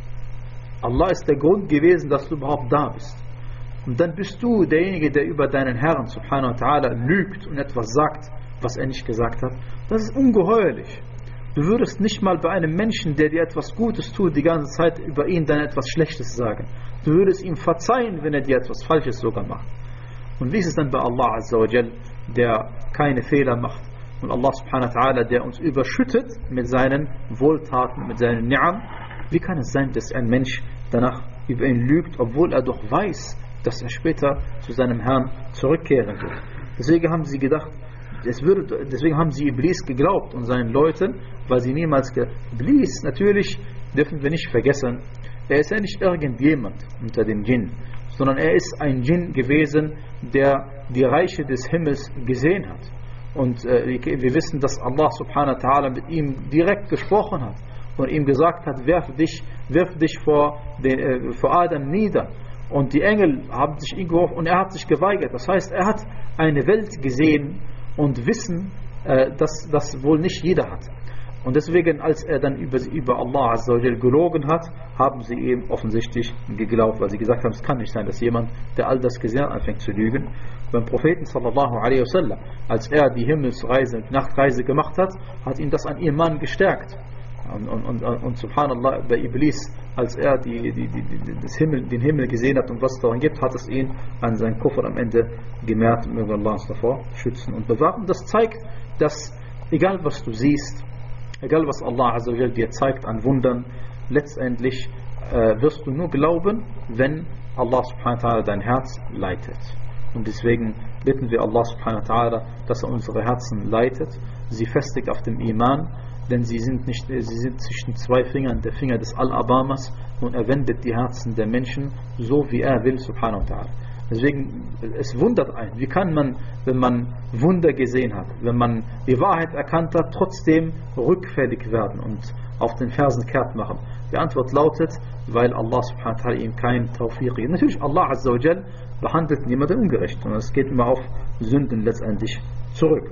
Allah ist der Grund gewesen, dass du überhaupt da bist. Und dann bist du derjenige, der über deinen Herrn subhanahu wa ta'ala lügt und etwas sagt, was er nicht gesagt hat. Das ist ungeheuerlich. Du würdest nicht mal bei einem Menschen, der dir etwas Gutes tut, die ganze Zeit über ihn dann etwas Schlechtes sagen. Du würdest ihm verzeihen, wenn er dir etwas Falsches sogar macht. Und wie ist es dann bei Allah Azza wa Jal, der keine Fehler macht? Und Allah subhanahu wa ta'ala, der uns überschüttet mit seinen Wohltaten, mit seinen Ni'am. Wie kann es sein, dass ein Mensch danach über ihn lügt, obwohl er doch weiß, dass er später zu seinem Herrn zurückkehren wird? Deswegen haben sie gedacht, es würde, deswegen haben sie Iblis geglaubt und seinen Leuten, weil sie niemals ge Iblis, natürlich dürfen wir nicht vergessen, er ist ja nicht irgendjemand unter den Djinn, sondern er ist ein Djinn gewesen, der die Reiche des Himmels gesehen hat. Und äh, wir wissen, dass Allah subhanahu wa ta'ala mit ihm direkt gesprochen hat und ihm gesagt hat, werf dich, wirf dich vor, den, äh, vor Adam nieder. Und die Engel haben sich ihn geworfen und er hat sich geweigert. Das heißt, er hat eine Welt gesehen und Wissen, äh, dass das wohl nicht jeder hat. Und deswegen, als er dann über, über Allah Azza wa Jal gelogen hat, haben sie ihm offensichtlich geglaubt, weil sie gesagt haben, es kann nicht sein, dass jemand, der all das gesehen hat, anfängt zu lügen. Beim Propheten sallallahu alaihi wasallam, als er die Himmelsreise, die Nachtreise gemacht hat, hat ihn das an Iman gestärkt. Und, und, und, und subhanallah, bei Iblis, als er die, die, die, die, das Himmel, den Himmel gesehen hat und was es daran gibt, hat es ihn an seinen Kufr am Ende gemehrt. Möge Allah uns davor schützen und bewahren. Das zeigt, dass egal was du siehst, egal was Allah Azza wa Jal dir zeigt an Wundern, letztendlich äh, wirst du nur glauben, wenn Allah subhanahu wa ta'ala dein Herz leitet. Und deswegen bitten wir Allah subhanahu wa ta'ala, dass er unsere Herzen leitet, sie festigt auf dem Iman, denn sie sind, nicht, sie sind zwischen zwei Fingern, der Finger des Al-Abamas, und er wendet die Herzen der Menschen so, wie er will, subhanahu wa ta'ala. Deswegen, es wundert einen, wie kann man, wenn man Wunder gesehen hat, wenn man die Wahrheit erkannt hat, trotzdem rückfällig werden und auf den Fersen kehrt machen? Die Antwort lautet, weil Allah subhanahu wa ta'ala ihm keinen Tawfiq gibt. Natürlich, Allah Azza wa Jal behandelt niemanden ungerecht, sondern es geht immer auf Sünden letztendlich zurück.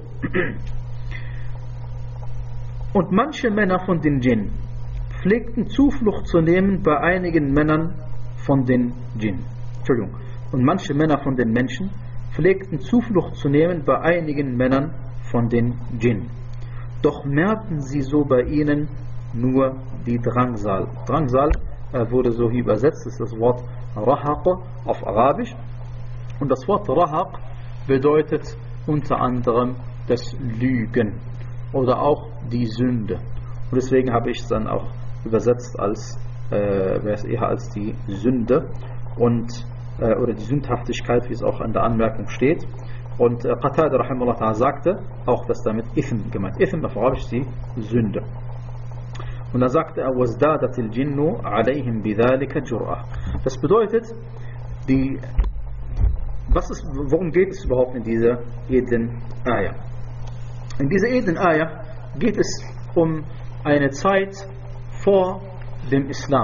Und manche Männer von den Djinn pflegten Zuflucht zu nehmen bei einigen Männern von den Djinn. Entschuldigung. Und manche Männer von den Menschen pflegten Zuflucht zu nehmen bei einigen Männern von den Djinn. Doch merkten sie so bei ihnen nur die Drangsal. Drangsal äh, wurde so hier übersetzt, ist das Wort Rahaq auf Arabisch. Und das Wort Rahaq bedeutet unter anderem das Lügen oder auch die Sünde. Und deswegen habe ich es dann auch übersetzt als, äh, eher als die Sünde und äh, oder die Sündhaftigkeit, wie es auch an der Anmerkung steht. Und äh, Qatada rahimahullah ta'ala sagte auch, dass damit Ithm gemeint. Ithm auf Arabisch ist die Sünde. Und dann sagte er, وَازْدَادَتِ الْجِنُّ عَلَيْهِمْ بِذَلِكَ جُرْأَةً. Das bedeutet, die, was ist, worum geht es überhaupt in dieser edlen Ayah? In dieser edlen Ayah geht es um eine Zeit vor dem Islam.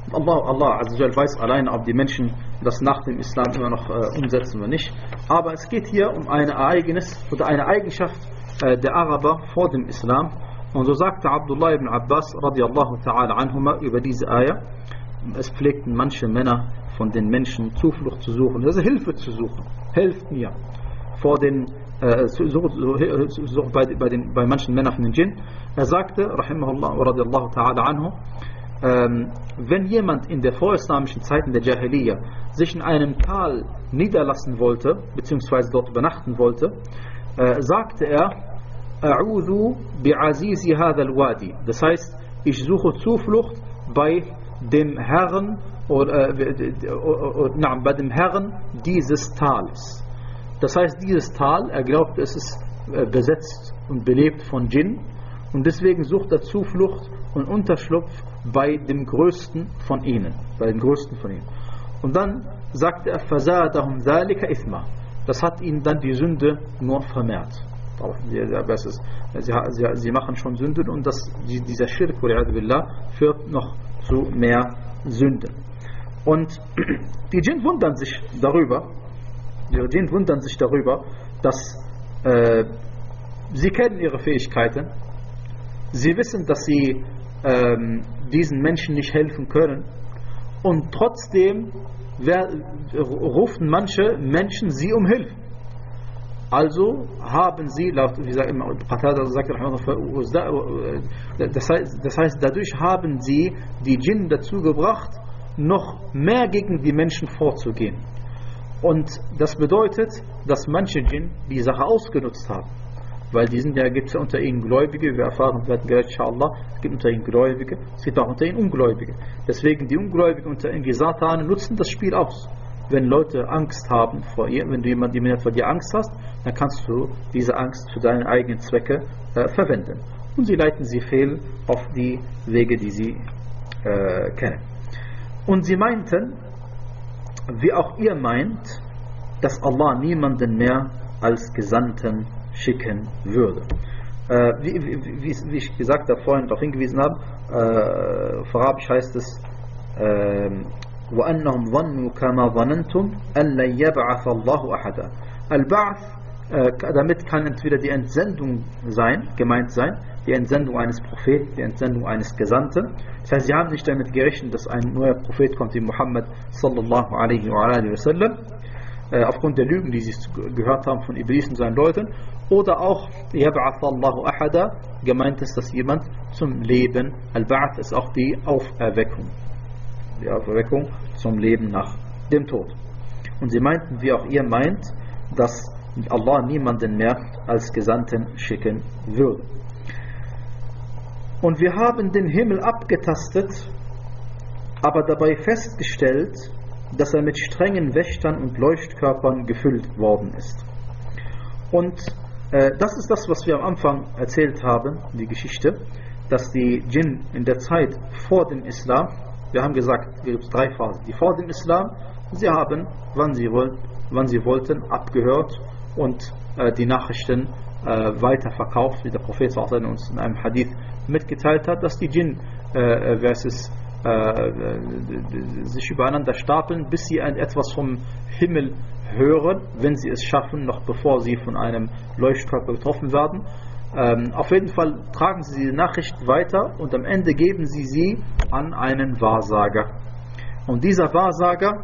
Allah, Allah also weiß alleine, ob die Menschen das nach dem Islam immer noch äh, umsetzen oder nicht. Aber es geht hier um ein Ereignis oder eine Eigenschaft äh, der Araber vor dem Islam. Und so sagte Abdullah ibn Abbas radiallahu ta'ala anhuma über diese Ayah: Es pflegten manche Männer von den Menschen Zuflucht zu suchen, also Hilfe zu suchen. Helft mir vor den äh, so, so, so, bei, bei, den, bei manchen Männern von den Djinn. Er sagte, rahimahullah wa radiallahu ta'ala anhu, ähm, wenn jemand in der vorislamischen Zeiten der Jahiliyyah sich in einem Tal niederlassen wollte, beziehungsweise dort übernachten wollte, äh, sagte er, A'udhu bi'azizi hadha al-wadi. Das heißt, ich suche Zuflucht bei dem Herrn oder, äh, na, bei dem Herrn dieses Tals. Das heißt, dieses Tal, er glaubt, es ist äh, besetzt und belebt von Djinn, und deswegen sucht er Zuflucht und Unterschlupf bei dem Größten von ihnen, bei dem Größten von ihnen. Und dann sagt er, فَزَادَهُمْ ذَلِكَ إِثْمًا. Das hat ihnen dann die Sünde nur vermehrt. Sie, sie, sie machen schon Sünden, und das, dieser Schirk führt noch zu mehr Sünden. Und die Djinn wundern sich darüber, die Djinn wundern sich darüber, dass äh, sie kennen ihre Fähigkeiten, sie wissen, dass sie ähm, diesen Menschen nicht helfen können, und trotzdem wer, rufen manche Menschen sie um Hilfe. Also haben sie, wie sagt immer, das heißt, das heißt, dadurch haben sie die Djinn dazu gebracht, noch mehr gegen die Menschen vorzugehen. Und das bedeutet, dass manche Djinn die Sache ausgenutzt haben. Weil die sind ja, gibt es ja unter ihnen Gläubige, wir erfahren, werden gleich, inshallah, es gibt unter ihnen Gläubige, es gibt auch unter ihnen Ungläubige. Deswegen die Ungläubigen unter ihnen, die Satanen, nutzen das Spiel aus. Wenn Leute Angst haben vor ihr, wenn du jemanden vor dir Angst hast, dann kannst du diese Angst für deine eigenen Zwecke äh, verwenden. Und sie leiten sie fehl auf die Wege, die sie äh, kennen. Und sie meinten, wie auch ihr meint, dass Allah niemanden mehr als Gesandten schicken würde. Äh, wie, wie, wie, wie ich gesagt habe, vorhin darauf hingewiesen habe, äh, auf Arabisch heißt es, äh, وَأَنَّهُمْ ظَنُّوا كَمَا ظَنَنْتُمْ أَنْ لَنْ يَبْعَثَ اللَّهُ أَحَدًا. Al-Ba'th, äh, damit kann entweder die Entsendung sein, gemeint sein, die Entsendung eines Propheten, die Entsendung eines Gesandten. Das heißt, sie haben nicht damit gerechnet, dass ein neuer Prophet kommt, wie Muhammad sallallahu alaihi wa alihi wa sallam, äh, aufgrund der Lügen, die sie gehört haben von Iblis und seinen Leuten. Oder auch يَبْعَثَ اللَّهُ أَحَدًا, gemeint ist, dass jemand zum Leben, Al-Ba'th ist auch die Auferweckung. Die Auferweckung zum Leben nach dem Tod. Und sie meinten, wie auch ihr meint, dass Allah niemanden mehr als Gesandten schicken würde. Und wir haben den Himmel abgetastet, aber dabei festgestellt, dass er mit strengen Wächtern und Leuchtkörpern gefüllt worden ist. Und äh, das ist das, was wir am Anfang erzählt haben, die Geschichte, dass die Djinn in der Zeit vor dem Islam, wir haben gesagt, es gibt drei Phasen. Die vor dem Islam, sie haben, wann sie, wollt, wann sie wollten, abgehört und äh, die Nachrichten äh, weiterverkauft, wie der Prophet uns in einem Hadith mitgeteilt hat, dass die Djinn äh, versus, äh, sich übereinander stapeln, bis sie ein, etwas vom Himmel hören, wenn sie es schaffen, noch bevor sie von einem Leuchtkörper getroffen werden. Ähm, auf jeden Fall tragen sie die Nachricht weiter, und am Ende geben sie sie an einen Wahrsager. Und dieser Wahrsager,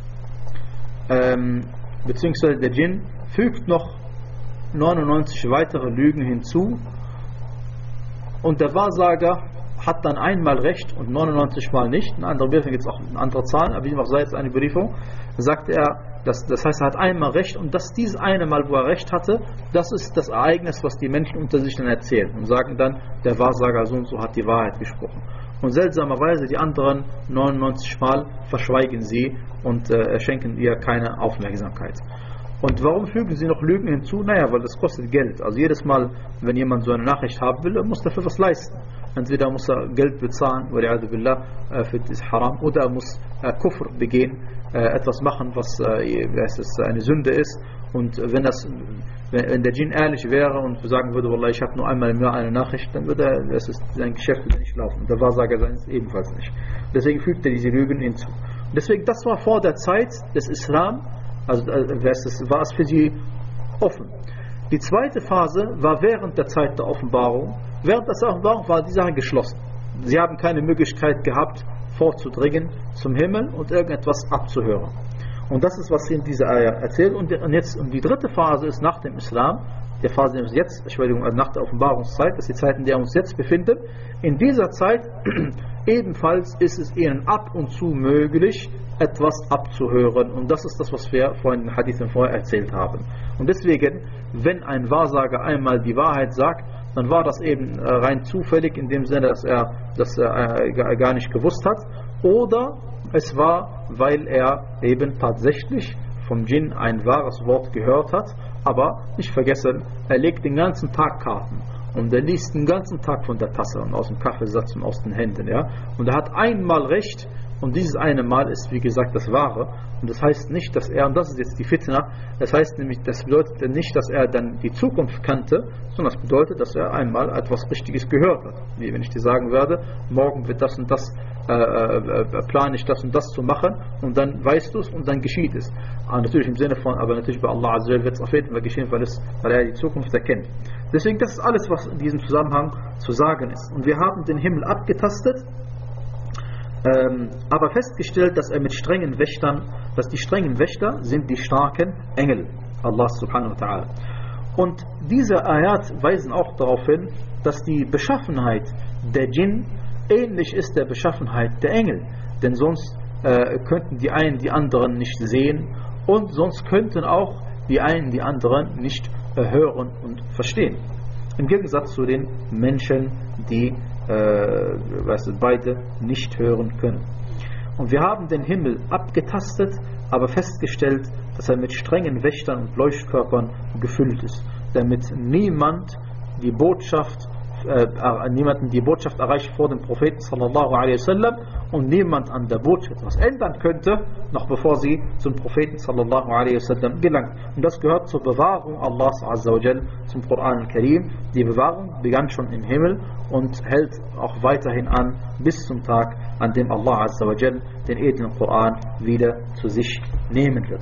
ähm, beziehungsweise der Djinn, fügt noch neunundneunzig weitere Lügen hinzu, und der Wahrsager hat dann einmal recht und neunundneunzig Mal nicht. In anderen Briefen gibt es auch andere Zahlen, aber wie auch sei jetzt eine Briefung, sagt er, das, das heißt, er hat einmal recht, und das dieses eine Mal, wo er recht hatte, das ist das Ereignis, was die Menschen unter sich dann erzählen und sagen dann, der Wahrsager so und so hat die Wahrheit gesprochen. Und seltsamerweise die anderen neunundneunzig Mal verschweigen sie und äh, schenken ihr keine Aufmerksamkeit. Und warum fügen sie noch Lügen hinzu? Naja, weil das kostet Geld. Also jedes Mal, wenn jemand so eine Nachricht haben will, muss er dafür was leisten. Entweder muss er Geld bezahlen, billah, für das Haram, oder er muss äh, Kufr begehen, äh, etwas machen, was, äh, was eine Sünde ist. Und wenn das wenn, wenn der Djinn ehrlich wäre und sagen würde, Wallah, ich habe nur einmal im Jahr eine Nachricht, dann würde er, das ist, sein Geschäft würde nicht laufen. Und der Wahrsager sein ist ebenfalls nicht. Deswegen fügt er diese Lügen hinzu. Und deswegen, das war vor der Zeit des Islam, also war es für sie offen. Die zweite Phase war während der Zeit der Offenbarung. Während der Offenbarung war die Sache geschlossen. Sie haben keine Möglichkeit gehabt, vorzudringen zum Himmel und irgendetwas abzuhören. Und das ist, was hier in dieser Ayah erzählt. Und jetzt und die dritte Phase ist nach dem Islam, der Phase, in der wir uns jetzt, Entschuldigung, nach der Offenbarungszeit, das ist die Zeit, in der wir uns jetzt befinden. In dieser Zeit ebenfalls ist es ihnen ab und zu möglich, etwas abzuhören. Und das ist das, was wir vorhin in den Hadithen vorher erzählt haben. Und deswegen, wenn ein Wahrsager einmal die Wahrheit sagt, dann war das eben rein zufällig, in dem Sinne, dass er das gar nicht gewusst hat. Oder es war, weil er eben tatsächlich vom Djinn ein wahres Wort gehört hat. Aber nicht vergessen, er legt den ganzen Tag Karten. Und er liest den ganzen Tag von der Tasse und aus dem Kaffeesatz und aus den Händen. Ja? Und er hat einmal recht. Und dieses eine Mal ist, wie gesagt, das Wahre. Und das heißt nicht, dass er, und das ist jetzt die Fitna, das heißt nämlich, das bedeutet nicht, dass er dann die Zukunft kannte, sondern das bedeutet, dass er einmal etwas Richtiges gehört hat. Wie wenn ich dir sagen werde, morgen wird das und das, äh, äh, plane ich das und das zu machen, und dann weißt du es und dann geschieht es. Aber natürlich im Sinne von, aber natürlich bei Allah Azza wa Jalla wird es auf jeden Fall geschehen, weil, es, weil er die Zukunft erkennt. Deswegen, das ist alles, was in diesem Zusammenhang zu sagen ist. Und wir haben den Himmel abgetastet, Ähm, aber festgestellt, dass er mit strengen Wächtern, dass die strengen Wächter sind die starken Engel, Allah subhanahu wa ta'ala. Und diese Ayat weisen auch darauf hin, dass die Beschaffenheit der Djinn ähnlich ist der Beschaffenheit der Engel. Denn sonst äh, könnten die einen die anderen nicht sehen, und sonst könnten auch die einen die anderen nicht äh, hören und verstehen. Im Gegensatz zu den Menschen, die Äh, weißt du, beide nicht hören können. Und wir haben den Himmel abgetastet, aber festgestellt, dass er mit strengen Wächtern und Leuchtkörpern gefüllt ist, damit niemand die Botschaft äh, niemanden die Botschaft erreicht vor dem Propheten sallallahu alaihi wasallam und niemand an der Botschaft was ändern könnte, noch bevor sie zum Propheten sallallahu alaihi wasallam gelangt. Und das gehört zur Bewahrung Allahs azza wa jal, zum Koran al-Karim. Die Bewahrung begann schon im Himmel und hält auch weiterhin an bis zum Tag, an dem Allah azza wa jal den edlen Koran wieder zu sich nehmen wird.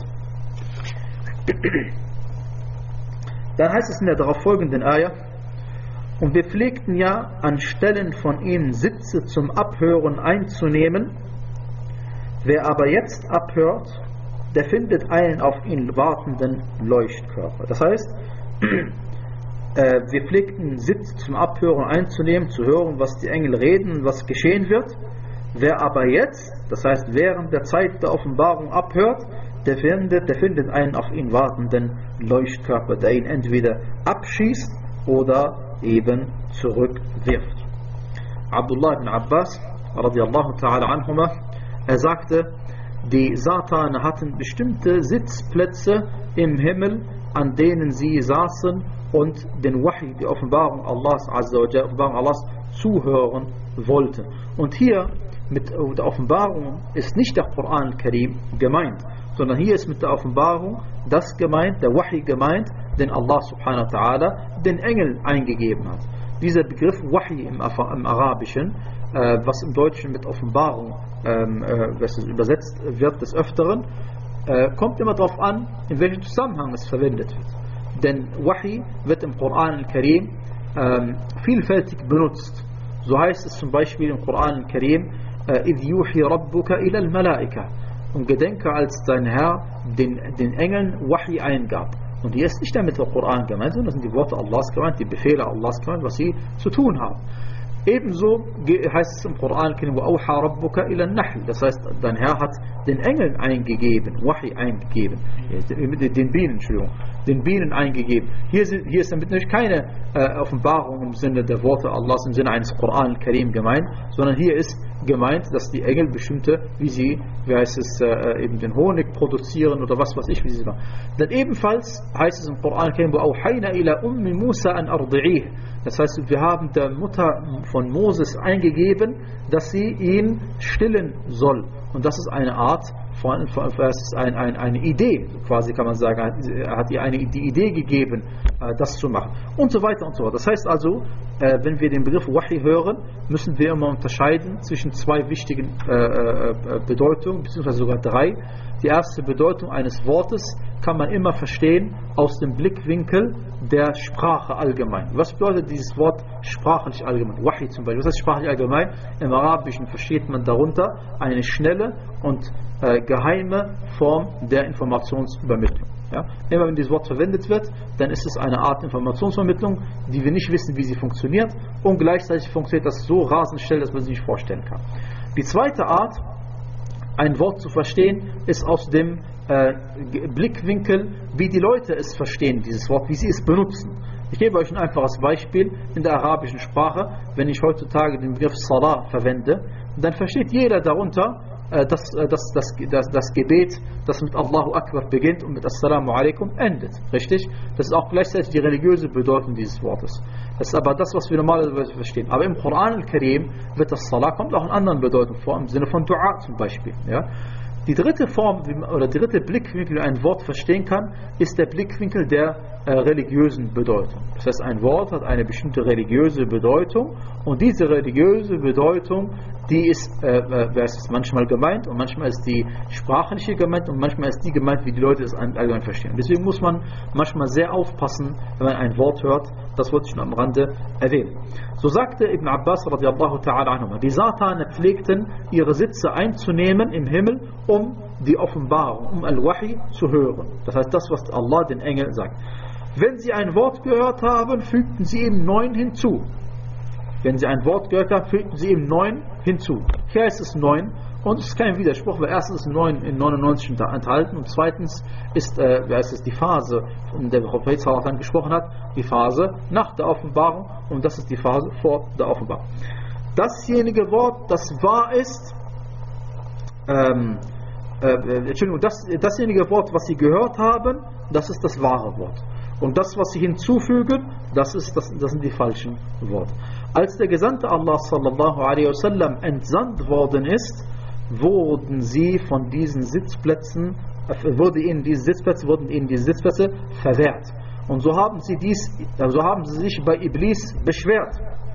Dann heißt es in der darauf folgenden Ayah: Und wir pflegten ja, an Stellen von ihnen Sitze zum Abhören einzunehmen. Wer aber jetzt abhört, der findet einen auf ihn wartenden Leuchtkörper. Das heißt, äh, wir pflegten Sitze zum Abhören einzunehmen, zu hören, was die Engel reden, was geschehen wird. Wer aber jetzt, das heißt während der Zeit der Offenbarung abhört, der findet, der findet einen auf ihn wartenden Leuchtkörper, der ihn entweder abschießt oder eben zurückwirft. Abdullah ibn Abbas radiallahu ta'ala anhuma, er sagte, die Satane hatten bestimmte Sitzplätze im Himmel, an denen sie saßen und den Wahi, die Offenbarung Allahs azza wa jalla, Offenbarung Allahs zuhören wollten. Und hier mit der Offenbarung ist nicht der Koran al-Karim gemeint, sondern hier ist mit der Offenbarung das gemeint, der Wahi gemeint, den Allah subhanahu wa ta'ala den Engel eingegeben hat. Dieser Begriff Wahi im, im Arabischen, äh, was im Deutschen mit Offenbarung ähm, äh, was übersetzt wird des Öfteren, äh, kommt immer darauf an, in welchem Zusammenhang es verwendet wird. Denn Wahi wird im Koran al-Karim ähm, vielfältig benutzt. So heißt es zum Beispiel im Koran al-Karim, إِذْ يُوحِي رَبُّكَ إِلَى الْمَلَائِكَةِ, und gedenke, als dein Herr den, den Engeln Wahi eingab. Und hier ist nicht damit der Koran gemeint, sondern das sind die Worte Allahs gemeint, die Befehle Allahs gemeint, was sie zu tun haben. Ebenso heißt es im Koran, وَأَوْحَى رَبُّكَ إِلَى النَّحْلِ, das heißt, dein Herr hat den Engeln eingegeben, Wahi eingegeben, den Bienen, Entschuldigung, den Bienen eingegeben. Hier, sind, hier ist damit natürlich keine äh, Offenbarung im Sinne der Worte Allahs, im Sinne eines Koran al-Karim gemeint, sondern hier ist gemeint, dass die Engel bestimmte, wie sie, wie heißt es, äh, eben den Honig produzieren oder was weiß ich, wie sie machen. Dann ebenfalls heißt es im Koran al-Karim, وَأَوْحَيْنَا إِلَى أُمِّ مُوسَى أَنْ أَرْضِعِيهِ, das heißt, wir haben der Mutter von Moses eingegeben, dass sie ihn stillen soll. Und das ist eine Art von, von, es ist ein, ein, eine Idee, quasi kann man sagen, er hat ihr eine, die Idee gegeben, äh, das zu machen und so weiter und so fort. Das heißt also, äh, wenn wir den Begriff Wahi hören, müssen wir immer unterscheiden zwischen zwei wichtigen äh, äh, Bedeutungen, beziehungsweise sogar drei. Die erste Bedeutung eines Wortes kann man immer verstehen aus dem Blickwinkel der Sprache allgemein. Was bedeutet dieses Wort sprachlich allgemein? Wahi zum Beispiel. Was heißt sprachlich allgemein? Im Arabischen versteht man darunter eine schnelle und äh, geheime Form der Informationsübermittlung. Ja? Immer wenn dieses Wort verwendet wird, dann ist es eine Art Informationsvermittlung, die wir nicht wissen, wie sie funktioniert, und gleichzeitig funktioniert das so rasend schnell, dass man sich nicht vorstellen kann. Die zweite Art, ein Wort zu verstehen, ist aus dem äh, Blickwinkel, wie die Leute es verstehen, dieses Wort, wie sie es benutzen. Ich gebe euch ein einfaches Beispiel in der arabischen Sprache. Wenn ich heutzutage den Begriff Salah verwende, dann versteht jeder darunter äh, das, äh, das, das, das, das Gebet, das mit Allahu Akbar beginnt und mit Assalamu alaikum endet. Richtig? Das ist auch gleichzeitig die religiöse Bedeutung dieses Wortes. Das ist aber das, was wir normalerweise verstehen. Aber im Koran al-Karim wird das Salah, kommt auch in anderen Bedeutungen vor, im Sinne von Dua zum Beispiel. Ja? Die dritte Form oder der dritte Blickwinkel, wie ein Wort verstehen kann, ist der Blickwinkel der äh, religiösen Bedeutung. Das heißt, ein Wort hat eine bestimmte religiöse Bedeutung, und diese religiöse Bedeutung, die ist, äh, äh, ist manchmal gemeint und manchmal ist die sprachliche gemeint und manchmal ist die gemeint, wie die Leute es allgemein verstehen. Deswegen muss man manchmal sehr aufpassen, wenn man ein Wort hört. Das wollte ich nur am Rande erwähnen. So sagte Ibn Abbas radiallahu ta'ala anhuma, die Satane pflegten, ihre Sitze einzunehmen im Himmel, um die Offenbarung, um Al-Wahi zu hören. Das heißt, das, was Allah den Engeln sagt. Wenn sie ein Wort gehört haben, fügten sie ihm neun hinzu. Wenn sie ein Wort gehört haben, fügten sie ihm neun hinzu. Hier ist es neun. Und es ist kein Widerspruch, weil erstens ist neun in neunundneunzig enthalten und zweitens ist, äh, ist es die Phase, von der der Prophet gesprochen hat, die Phase nach der Offenbarung, und das ist die Phase vor der Offenbarung. Dasjenige Wort, das wahr ist, ähm, äh, Entschuldigung, das, dasjenige Wort, was sie gehört haben, das ist das wahre Wort. Und das, was sie hinzufügen, das, ist, das, das sind die falschen Worte. Als der Gesandte Allah sallallahu alaihi wasallam entsandt worden ist, wurden sie von diesen Sitzplätzen, äh, wurde ihnen diese Sitzplätze, wurden ihnen diese Sitzplätze verwehrt. Und so haben sie dies, äh, so haben sie sich bei Iblis beschwert.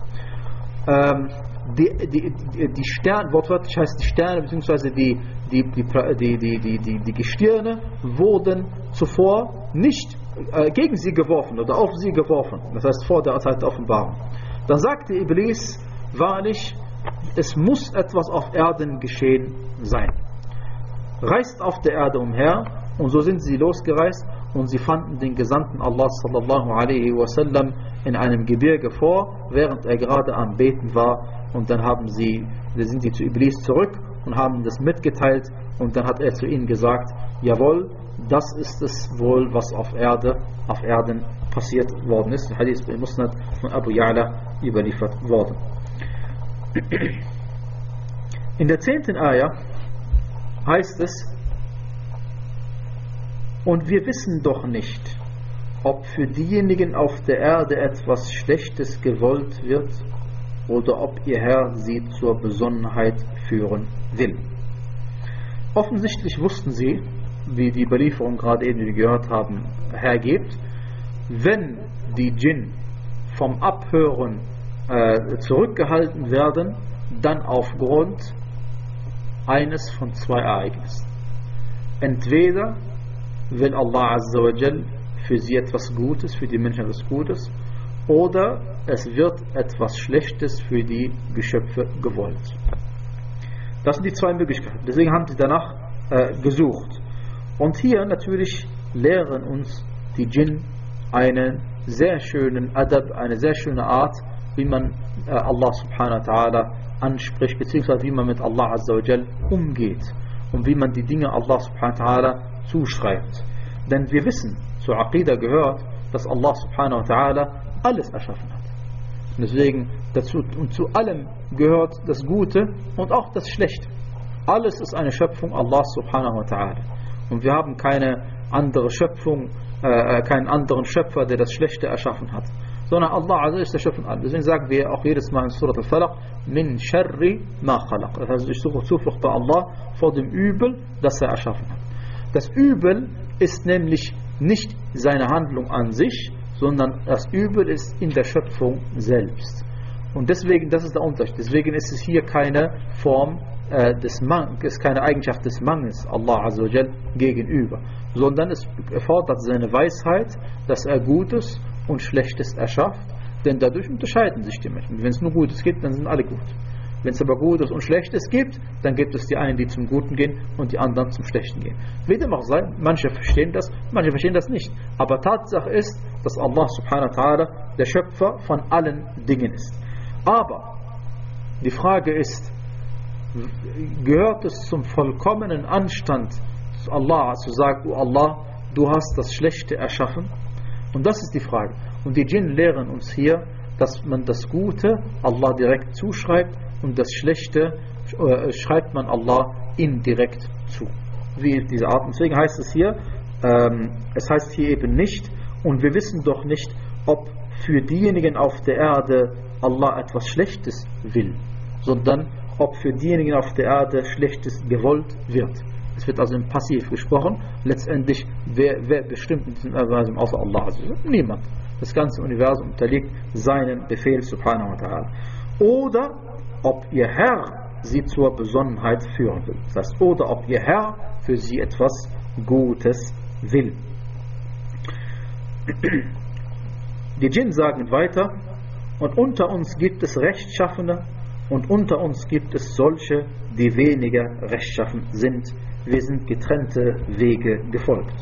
Ähm, die, die, die, die Sterne, wortwörtlich heißt die Sterne, beziehungsweise die, die, die, die, die, die, die, die Gestirne wurden zuvor nicht äh, gegen sie geworfen oder auf sie geworfen. Das heißt vor der Zeit der Offenbarung. Dann sagte Iblis, wahrlich, es muss etwas auf Erden geschehen sein. Reist auf der Erde umher, und so sind sie losgereist, und sie fanden den Gesandten Allah sallallahu alaihi wasallam in einem Gebirge vor, während er gerade am Beten war, und dann haben sie, sind sie zu Iblis zurück und haben das mitgeteilt, und dann hat er zu ihnen gesagt, jawohl, das ist es wohl, was auf Erde, auf Erden passiert worden ist. Der Hadith bei Musnad von Abu Ya'la überliefert worden. In der zehnten Ayah heißt es, und wir wissen doch nicht, ob für diejenigen auf der Erde etwas Schlechtes gewollt wird oder ob ihr Herr sie zur Besonnenheit führen will. Offensichtlich wussten sie, wie die Überlieferung gerade eben, die wir gehört haben, hergibt, wenn die Djinn vom Abhören äh, zurückgehalten werden, dann aufgrund eines von zwei Ereignissen. Entweder will Allah Azza wa Jal für sie etwas Gutes, für die Menschen etwas Gutes, oder es wird etwas Schlechtes für die Geschöpfe gewollt. Das sind die zwei Möglichkeiten. Deswegen haben sie danach äh, gesucht. Und hier natürlich lehren uns die Djinn einen sehr schönen Adab, eine sehr schöne Art, wie man äh, Allah subhanahu wa ta'ala anspricht, beziehungsweise wie man mit Allah Azza wa Jal umgeht und wie man die Dinge Allah subhanahu wa ta'ala zuschreibt. Denn wir wissen, zur Aqidah gehört, dass Allah subhanahu wa ta'ala alles erschaffen hat. Und deswegen dazu und zu allem gehört das Gute und auch das Schlechte. Alles ist eine Schöpfung Allah subhanahu wa ta'ala. Und wir haben keine andere Schöpfung, äh, keinen anderen Schöpfer, der das Schlechte erschaffen hat, sondern Allah Azza ist der Schöpfer von allem. Deswegen sagen wir auch jedes Mal in Surat al-Falaq, min sharri ma khalaq. Das heißt, ich suche Zuflucht bei Allah vor dem Übel, das er erschaffen hat. Das Übel ist nämlich nicht seine Handlung an sich, sondern das Übel ist in der Schöpfung selbst. Und deswegen, das ist der Unterschied. Deswegen ist es hier keine Form äh, des Mangels, ist keine Eigenschaft des Mangels Allah Azza wa Jal gegenüber, sondern es erfordert seine Weisheit, dass er Gutes und Schlechtes erschafft, denn dadurch unterscheiden sich die Menschen. Wenn es nur Gutes gibt, dann sind alle gut. Wenn es aber Gutes und Schlechtes gibt, dann gibt es die einen, die zum Guten gehen und die anderen zum Schlechten gehen. Wie dem auch sei, manche verstehen das, manche verstehen das nicht. Aber Tatsache ist, dass Allah subhanahu wa ta'ala der Schöpfer von allen Dingen ist. Aber die Frage ist, gehört es zum vollkommenen Anstand zu Allah zu sagen, oh Allah, du hast das Schlechte erschaffen? Und das ist die Frage. Und die Djinn lehren uns hier, dass man das Gute Allah direkt zuschreibt und das Schlechte äh, schreibt man Allah indirekt zu. Wie diese Art. Deswegen heißt es hier, ähm, es heißt hier eben nicht, und wir wissen doch nicht, ob für diejenigen auf der Erde Allah etwas Schlechtes will, sondern ob für diejenigen auf der Erde Schlechtes gewollt wird. Es wird also im Passiv gesprochen. Letztendlich, wer, wer bestimmt in diesem Universum außer Allah? Also niemand. Das ganze Universum unterliegt seinem Befehl subhanahu wa ta'ala. Oder ob ihr Herr sie zur Besonnenheit führen will. Das heißt, oder ob ihr Herr für sie etwas Gutes will. Die Djinn sagen weiter, und unter uns gibt es Rechtschaffene und unter uns gibt es solche, die weniger rechtschaffen sind. Wir sind getrennte Wege gefolgt.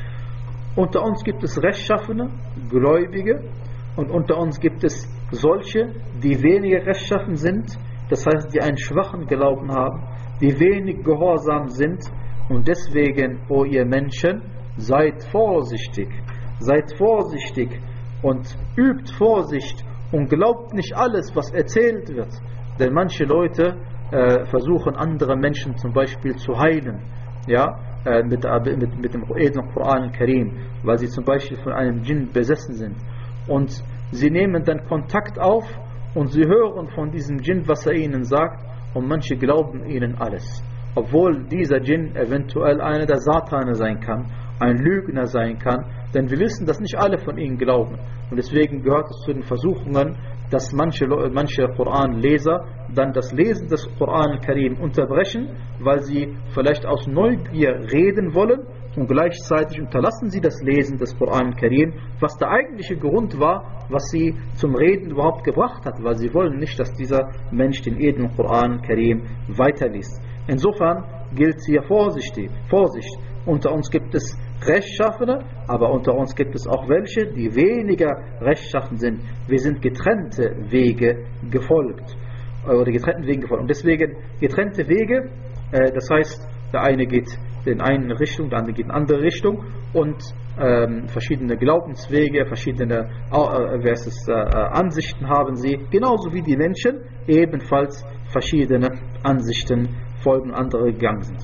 Unter uns gibt es Rechtschaffene, Gläubige, und unter uns gibt es solche, die weniger rechtschaffen sind, das heißt, die einen schwachen Glauben haben, die wenig gehorsam sind, und deswegen, o ihr Menschen, seid vorsichtig, seid vorsichtig und übt Vorsicht und glaubt nicht alles, was erzählt wird, denn manche Leute äh, versuchen andere Menschen zum Beispiel zu heilen, ja, äh, mit, mit, mit dem Koran al-Karim, weil sie zum Beispiel von einem Djinn besessen sind, und sie nehmen dann Kontakt auf und sie hören von diesem Djinn, was er ihnen sagt, und manche glauben ihnen alles, obwohl dieser Djinn eventuell einer der Satane sein kann, ein Lügner sein kann, denn wir wissen, dass nicht alle von ihnen glauben, und deswegen gehört es zu den Versuchungen, dass manche, manche Koranleser dann das Lesen des Koran al-Karim unterbrechen, weil sie vielleicht aus Neugier reden wollen, und gleichzeitig unterlassen sie das Lesen des Koran al-Karim, was der eigentliche Grund war, was sie zum Reden überhaupt gebracht hat, weil sie wollen nicht, dass dieser Mensch den edlen Koran al-Karim weiterliest. Insofern gilt hier Vorsicht, Vorsicht. Unter uns gibt es Rechtschaffene, aber unter uns gibt es auch welche, die weniger rechtschaffen sind. Wir sind getrennte Wege gefolgt, oder getrennten Wegen gefolgt. Und deswegen getrennte Wege, äh, das heißt, der eine geht in eine Richtung, der andere geht in eine andere Richtung, und ähm, verschiedene Glaubenswege, verschiedene äh, versus, äh, Ansichten haben sie, genauso wie die Menschen ebenfalls verschiedene Ansichten folgen, andere gegangen sind.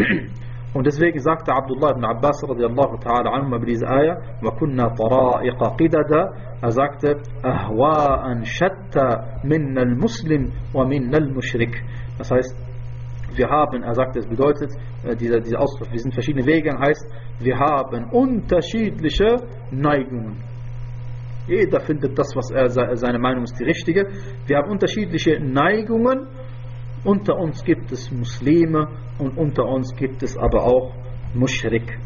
Und deswegen sagte Abdullah ibn Abbas radiallahu ta'ala anhu über diese Ayah, وَكُنَّا طَرَائِقَ قِدَدًا, er sagte, أَهْوَاءً شَتَّى مِنَّ الْمُسْلِمِ وَمِنَّ الْمُشْرِكِ. Das heißt, wir haben, er sagt, das bedeutet, dieser, dieser Ausdruck, wir sind verschiedene Wege, heißt, wir haben unterschiedliche Neigungen. Jeder findet das, was er, seine Meinung ist, die richtige. Wir haben unterschiedliche Neigungen. Unter uns gibt es Muslime und unter uns gibt es aber auch Mushrik.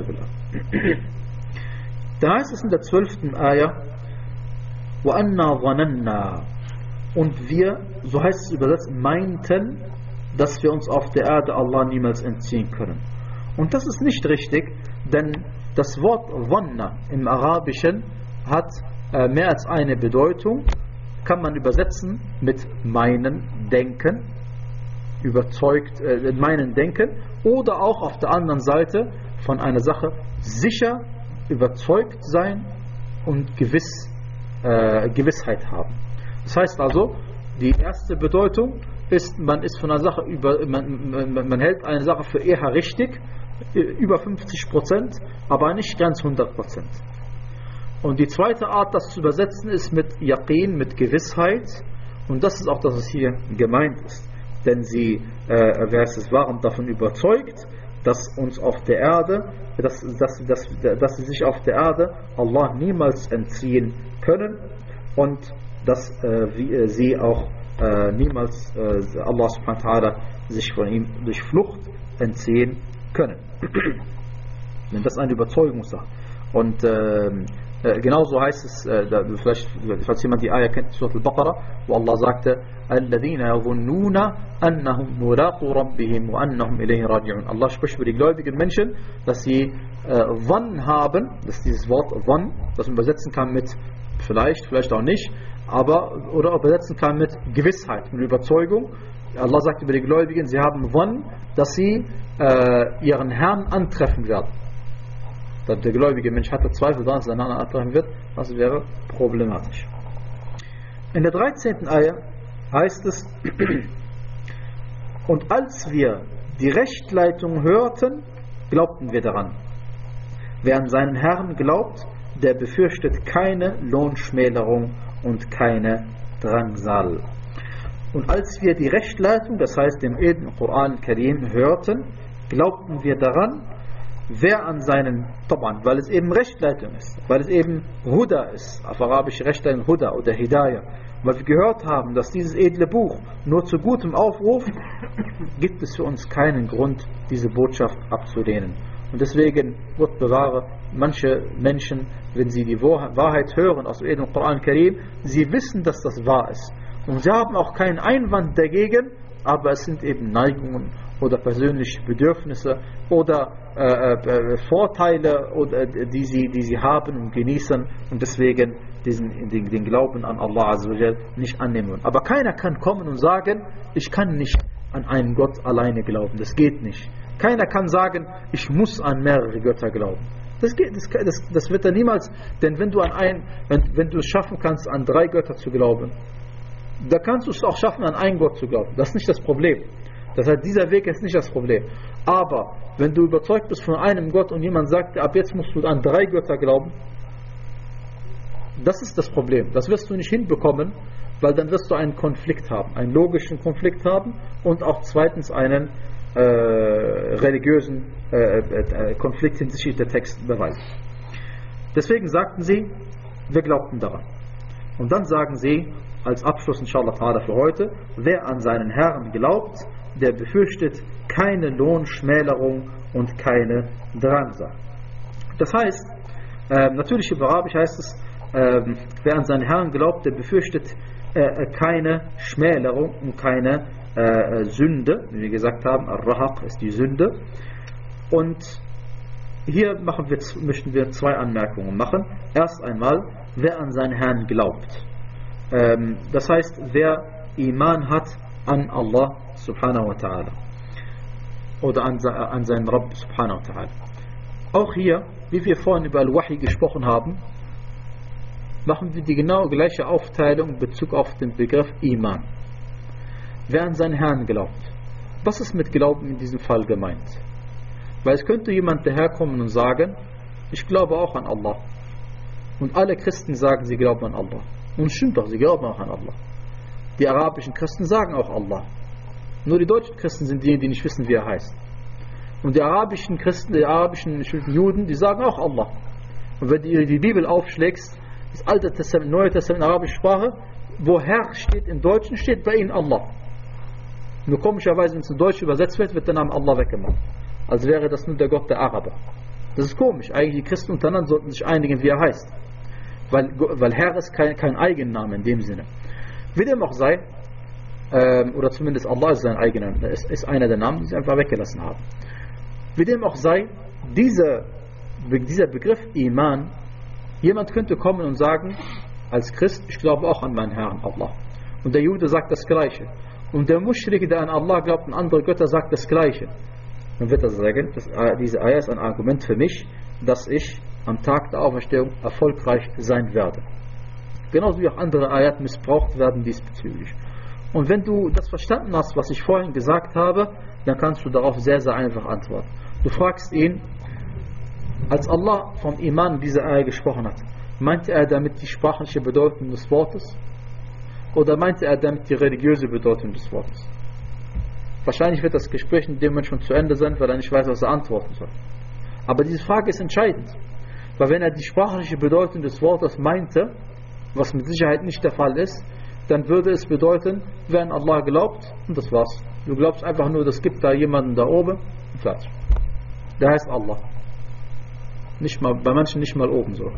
Da heißt es in der zwölften Ayah, وَأَنَّا ظَنَنَّا, und wir, so heißt es übersetzt, meinten, dass wir uns auf der Erde Allah niemals entziehen können. Und das ist nicht richtig, denn das Wort Dhanna im Arabischen hat äh, mehr als eine Bedeutung, kann man übersetzen mit meinen, denken, überzeugt, äh, meinen, denken, oder auch auf der anderen Seite von einer Sache sicher, überzeugt sein und gewiss, äh, Gewissheit haben. Das heißt also, die erste Bedeutung ist, man ist von einer Sache über, man, man, man hält eine Sache für eher richtig, über fünfzig Prozent, aber nicht ganz hundert Prozent. Und die zweite Art, das zu übersetzen, ist mit Yaqin, mit Gewissheit. Und das ist auch das, was hier gemeint ist. Denn sie, äh, wer es waren davon überzeugt, dass uns auf der Erde, dass, dass, dass, dass sie sich auf der Erde Allah niemals entziehen können und dass äh, wie, äh, sie auch äh, niemals äh, Allah subhanahu wa ta'ala sich von ihm durch Flucht entziehen können. Denn das ist eine Überzeugungssache. Und äh, äh, genauso heißt es, äh, da, vielleicht, falls jemand die Ayah kennt, Surah Al-Baqarah, wo Allah sagte, الَّذِينَ يَظُنُّونَ أَنَّهُمْ مُلَاقُو رَبِّهِمْ وَأَنَّهُمْ إِلَيْهِ رَاجِعُونَ. Allah spricht über die gläubigen Menschen, dass sie äh, Wann haben, das ist dieses Wort Wann, das man übersetzen kann mit vielleicht, vielleicht auch nicht, aber oder übersetzen kann mit Gewissheit, mit Überzeugung. Allah sagt über die Gläubigen, sie haben Wann, dass sie äh, ihren Herrn antreffen werden. Dass der gläubige Mensch hatte Zweifel daran, dass er einen antreffen wird, das wäre problematisch. In der dreizehnten Ayah heißt es, und als wir die Rechtleitung hörten, glaubten wir daran. Wer an seinen Herrn glaubt, der befürchtet keine Lohnschmälerung und keine Drangsal. Und als wir die Rechtleitung, das heißt den Koran Karim, hörten, glaubten wir daran. Wer an seinen, Taban, weil es eben Rechtleitung ist, weil es eben Huda ist, auf Arabisch Rechtleitung Huda oder Hidayah, weil wir gehört haben, dass dieses edle Buch nur zu Gutem aufruft, gibt es für uns keinen Grund, diese Botschaft abzulehnen. Und deswegen, Gott bewahre, manche Menschen, wenn sie die Wahrheit hören aus dem Koran Karim, sie wissen, dass das wahr ist. Und sie haben auch keinen Einwand dagegen, aber es sind eben Neigungen oder persönliche Bedürfnisse oder äh, äh, Vorteile, oder, die, sie, die sie haben und genießen und deswegen diesen, den, den Glauben an Allah Azza wa Jal nicht annehmen. Aber keiner kann kommen und sagen, ich kann nicht an einen Gott alleine glauben. Das geht nicht. Keiner kann sagen, ich muss an mehrere Götter glauben. Das, geht, das, das, das wird er niemals, denn wenn du an ein, wenn, wenn du es schaffen kannst, an drei Götter zu glauben, da kannst du es auch schaffen, an einen Gott zu glauben. Das ist nicht das Problem. Das heißt, dieser Weg ist nicht das Problem. Aber wenn du überzeugt bist von einem Gott und jemand sagt, ab jetzt musst du an drei Götter glauben, das ist das Problem. Das wirst du nicht hinbekommen, weil dann wirst du einen Konflikt haben, einen logischen Konflikt haben und auch zweitens einen äh, religiösen äh, äh, Konflikt hinsichtlich der Textbeweise. Deswegen sagten sie, wir glaubten daran. Und dann sagen sie, als Abschluss inshallah ta'ala für heute, wer an seinen Herrn glaubt, der befürchtet keine Lohnschmälerung und keine Drangsal. Das heißt, äh, natürlich im Arabisch heißt es, äh, wer an seinen Herrn glaubt, der befürchtet äh, keine Schmälerung und keine äh, Sünde. Wie wir gesagt haben, Ar-Rahaq ist die Sünde. Und hier machen wir, möchten wir zwei Anmerkungen machen. Erst einmal, wer an seinen Herrn glaubt. Ähm, das heißt, wer Iman hat an Allah subhanahu wa ta'ala oder an, an seinen Rabb subhanahu wa ta'ala. Auch hier, wie wir vorhin über Al-Wahi gesprochen haben, machen wir die genau gleiche Aufteilung in Bezug auf den Begriff Iman. Wer an seinen Herrn glaubt. Was ist mit Glauben in diesem Fall gemeint? Weil es könnte jemand daherkommen und sagen, ich glaube auch an Allah. Und alle Christen sagen, sie glauben an Allah. Und es stimmt doch, sie glauben auch an Allah. Die arabischen Christen sagen auch Allah. Nur die deutschen Christen sind diejenigen, die nicht wissen, wie er heißt. Und die arabischen Christen, die arabischen Juden, die sagen auch Allah. Und wenn du die Bibel aufschlägst, das Alte Testament, Neue Testament, arabische Sprache, wo Herr steht im Deutschen, steht bei ihnen Allah. Nur komischerweise, wenn es in Deutsch übersetzt wird, wird der Name Allah weggemacht. Als wäre das nur der Gott der Araber. Das ist komisch. Eigentlich die Christen untereinander sollten sich einigen, wie er heißt. Weil, weil Herr ist kein, kein Eigenname in dem Sinne. Wie dem auch sei, ähm, oder zumindest Allah ist sein eigener, ist, ist einer der Namen, die sie einfach weggelassen haben. Wie dem auch sei, diese, dieser Begriff Iman, jemand könnte kommen und sagen, als Christ, ich glaube auch an meinen Herrn Allah. Und der Jude sagt das Gleiche. Und der Muschrik, der an Allah glaubt und andere Götter, sagt das Gleiche. Dann wird er sagen, dass, äh, diese Ayah ist ein Argument für mich, dass ich am Tag der Auferstehung erfolgreich sein werde. Genauso wie auch andere Ayat missbraucht werden diesbezüglich. Und wenn du das verstanden hast, was ich vorhin gesagt habe, dann kannst du darauf sehr, sehr einfach antworten. Du fragst ihn, als Allah vom Iman dieser Ayah gesprochen hat, Meinte er damit die sprachliche Bedeutung des Wortes? Oder meinte er damit die religiöse Bedeutung des Wortes? Wahrscheinlich wird das Gespräch in dem Moment schon zu Ende sein, weil er nicht weiß, was er antworten soll. Aber diese Frage ist entscheidend. Weil wenn er die sprachliche Bedeutung des Wortes meinte, was mit Sicherheit nicht der Fall ist, dann würde es bedeuten, wer an Allah glaubt, und das war's. Du glaubst einfach nur, es gibt da jemanden da oben, und fertig. Der heißt Allah. Nicht mal, bei manchen nicht mal oben so.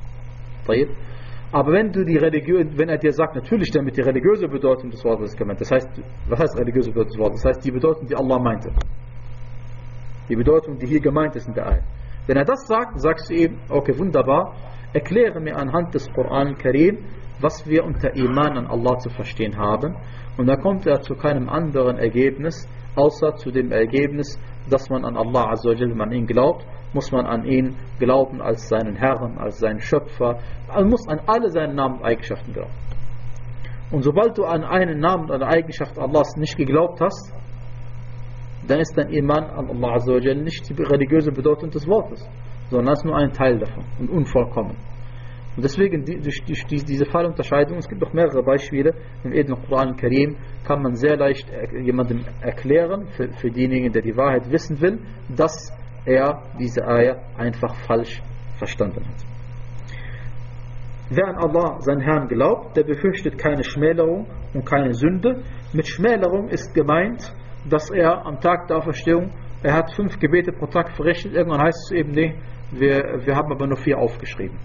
Aber wenn du die Religion, wenn er dir sagt, natürlich damit die religiöse Bedeutung des Wortes ist gemeint. Das heißt, was heißt religiöse Bedeutung des Wortes? Das heißt die Bedeutung, die Allah meinte. Die Bedeutung, die hier gemeint ist in der Ayah. Wenn er das sagt, sagst du ihm, okay, wunderbar, erkläre mir anhand des Koran al-Karim, was wir unter Iman an Allah zu verstehen haben. Und da kommt er zu keinem anderen Ergebnis, außer zu dem Ergebnis, dass man an Allah Azza wa Jalla, wenn man ihn glaubt, muss man an ihn glauben als seinen Herrn, als seinen Schöpfer. Man muss an alle seine Namen und Eigenschaften glauben. Und sobald du an einen Namen und eine Eigenschaft Allahs nicht geglaubt hast, dann ist dein Iman an Allah Azza wa Jalla nicht die religiöse Bedeutung des Wortes, sondern das ist nur ein Teil davon und unvollkommen. Und deswegen durch die, die, diese Fallunterscheidung, es gibt noch mehrere Beispiele, im edlen Koran al-Karim kann man sehr leicht jemandem erklären, für, für denjenigen, der die Wahrheit wissen will, dass er diese Ayah einfach falsch verstanden hat. Wer an Allah, seinen Herrn, glaubt, der befürchtet keine Schmälerung und keine Sünde. Mit Schmälerung ist gemeint, dass er am Tag der Auferstehung, er hat fünf Gebete pro Tag verrichtet, irgendwann heißt es eben, nee, wir, wir haben aber nur vier aufgeschrieben.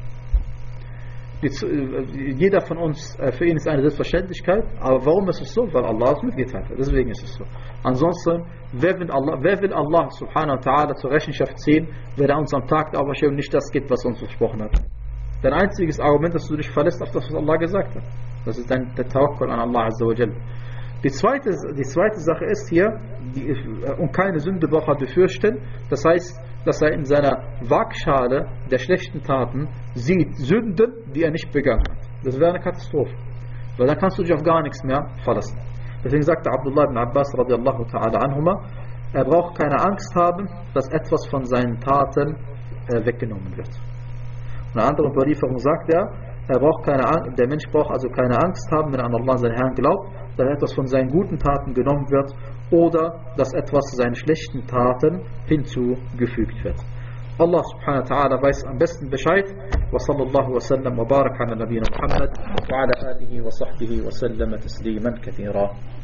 Jeder von uns, für ihn ist eine Selbstverständlichkeit, aber warum ist es so? Weil Allah es mitgeteilt hat, deswegen ist es so. Ansonsten, wer will Allah, wer will Allah subhanahu wa ta'ala zur Rechenschaft ziehen, wenn er uns am Tag der Auferstehung nicht das gibt, was er uns versprochen hat? Dein einziges Argument, dass du dich verlässt auf das, was Allah gesagt hat. Das ist dein, der Tawakkul an Allah Azza wa Jalla. Die zweite, die zweite Sache ist hier, die, und keine Sünde braucht er befürchten, das heißt, dass er in seiner Waagschale der schlechten Taten sieht Sünden, die er nicht begangen hat. Das wäre eine Katastrophe. Weil dann kannst du dich auf gar nichts mehr verlassen. Deswegen sagte Abdullah ibn Abbas radiallahu ta'ala anhuma, er braucht keine Angst haben, dass etwas von seinen Taten äh, weggenommen wird. Und eine andere Überlieferung sagt er, er braucht keine Angst, der Mensch braucht also keine Angst haben, wenn er an Allah, seinen Herrn, glaubt, dass etwas von seinen guten Taten genommen wird oder dass etwas seinen schlechten Taten hinzugefügt wird. Allah subhanahu wa ta'ala weiß am besten Bescheid. Wa sallallahu wa sallam wa barak ala nabiyina Muhammad wa ala alihi wa sahbihi wa sallama tasliman kathira.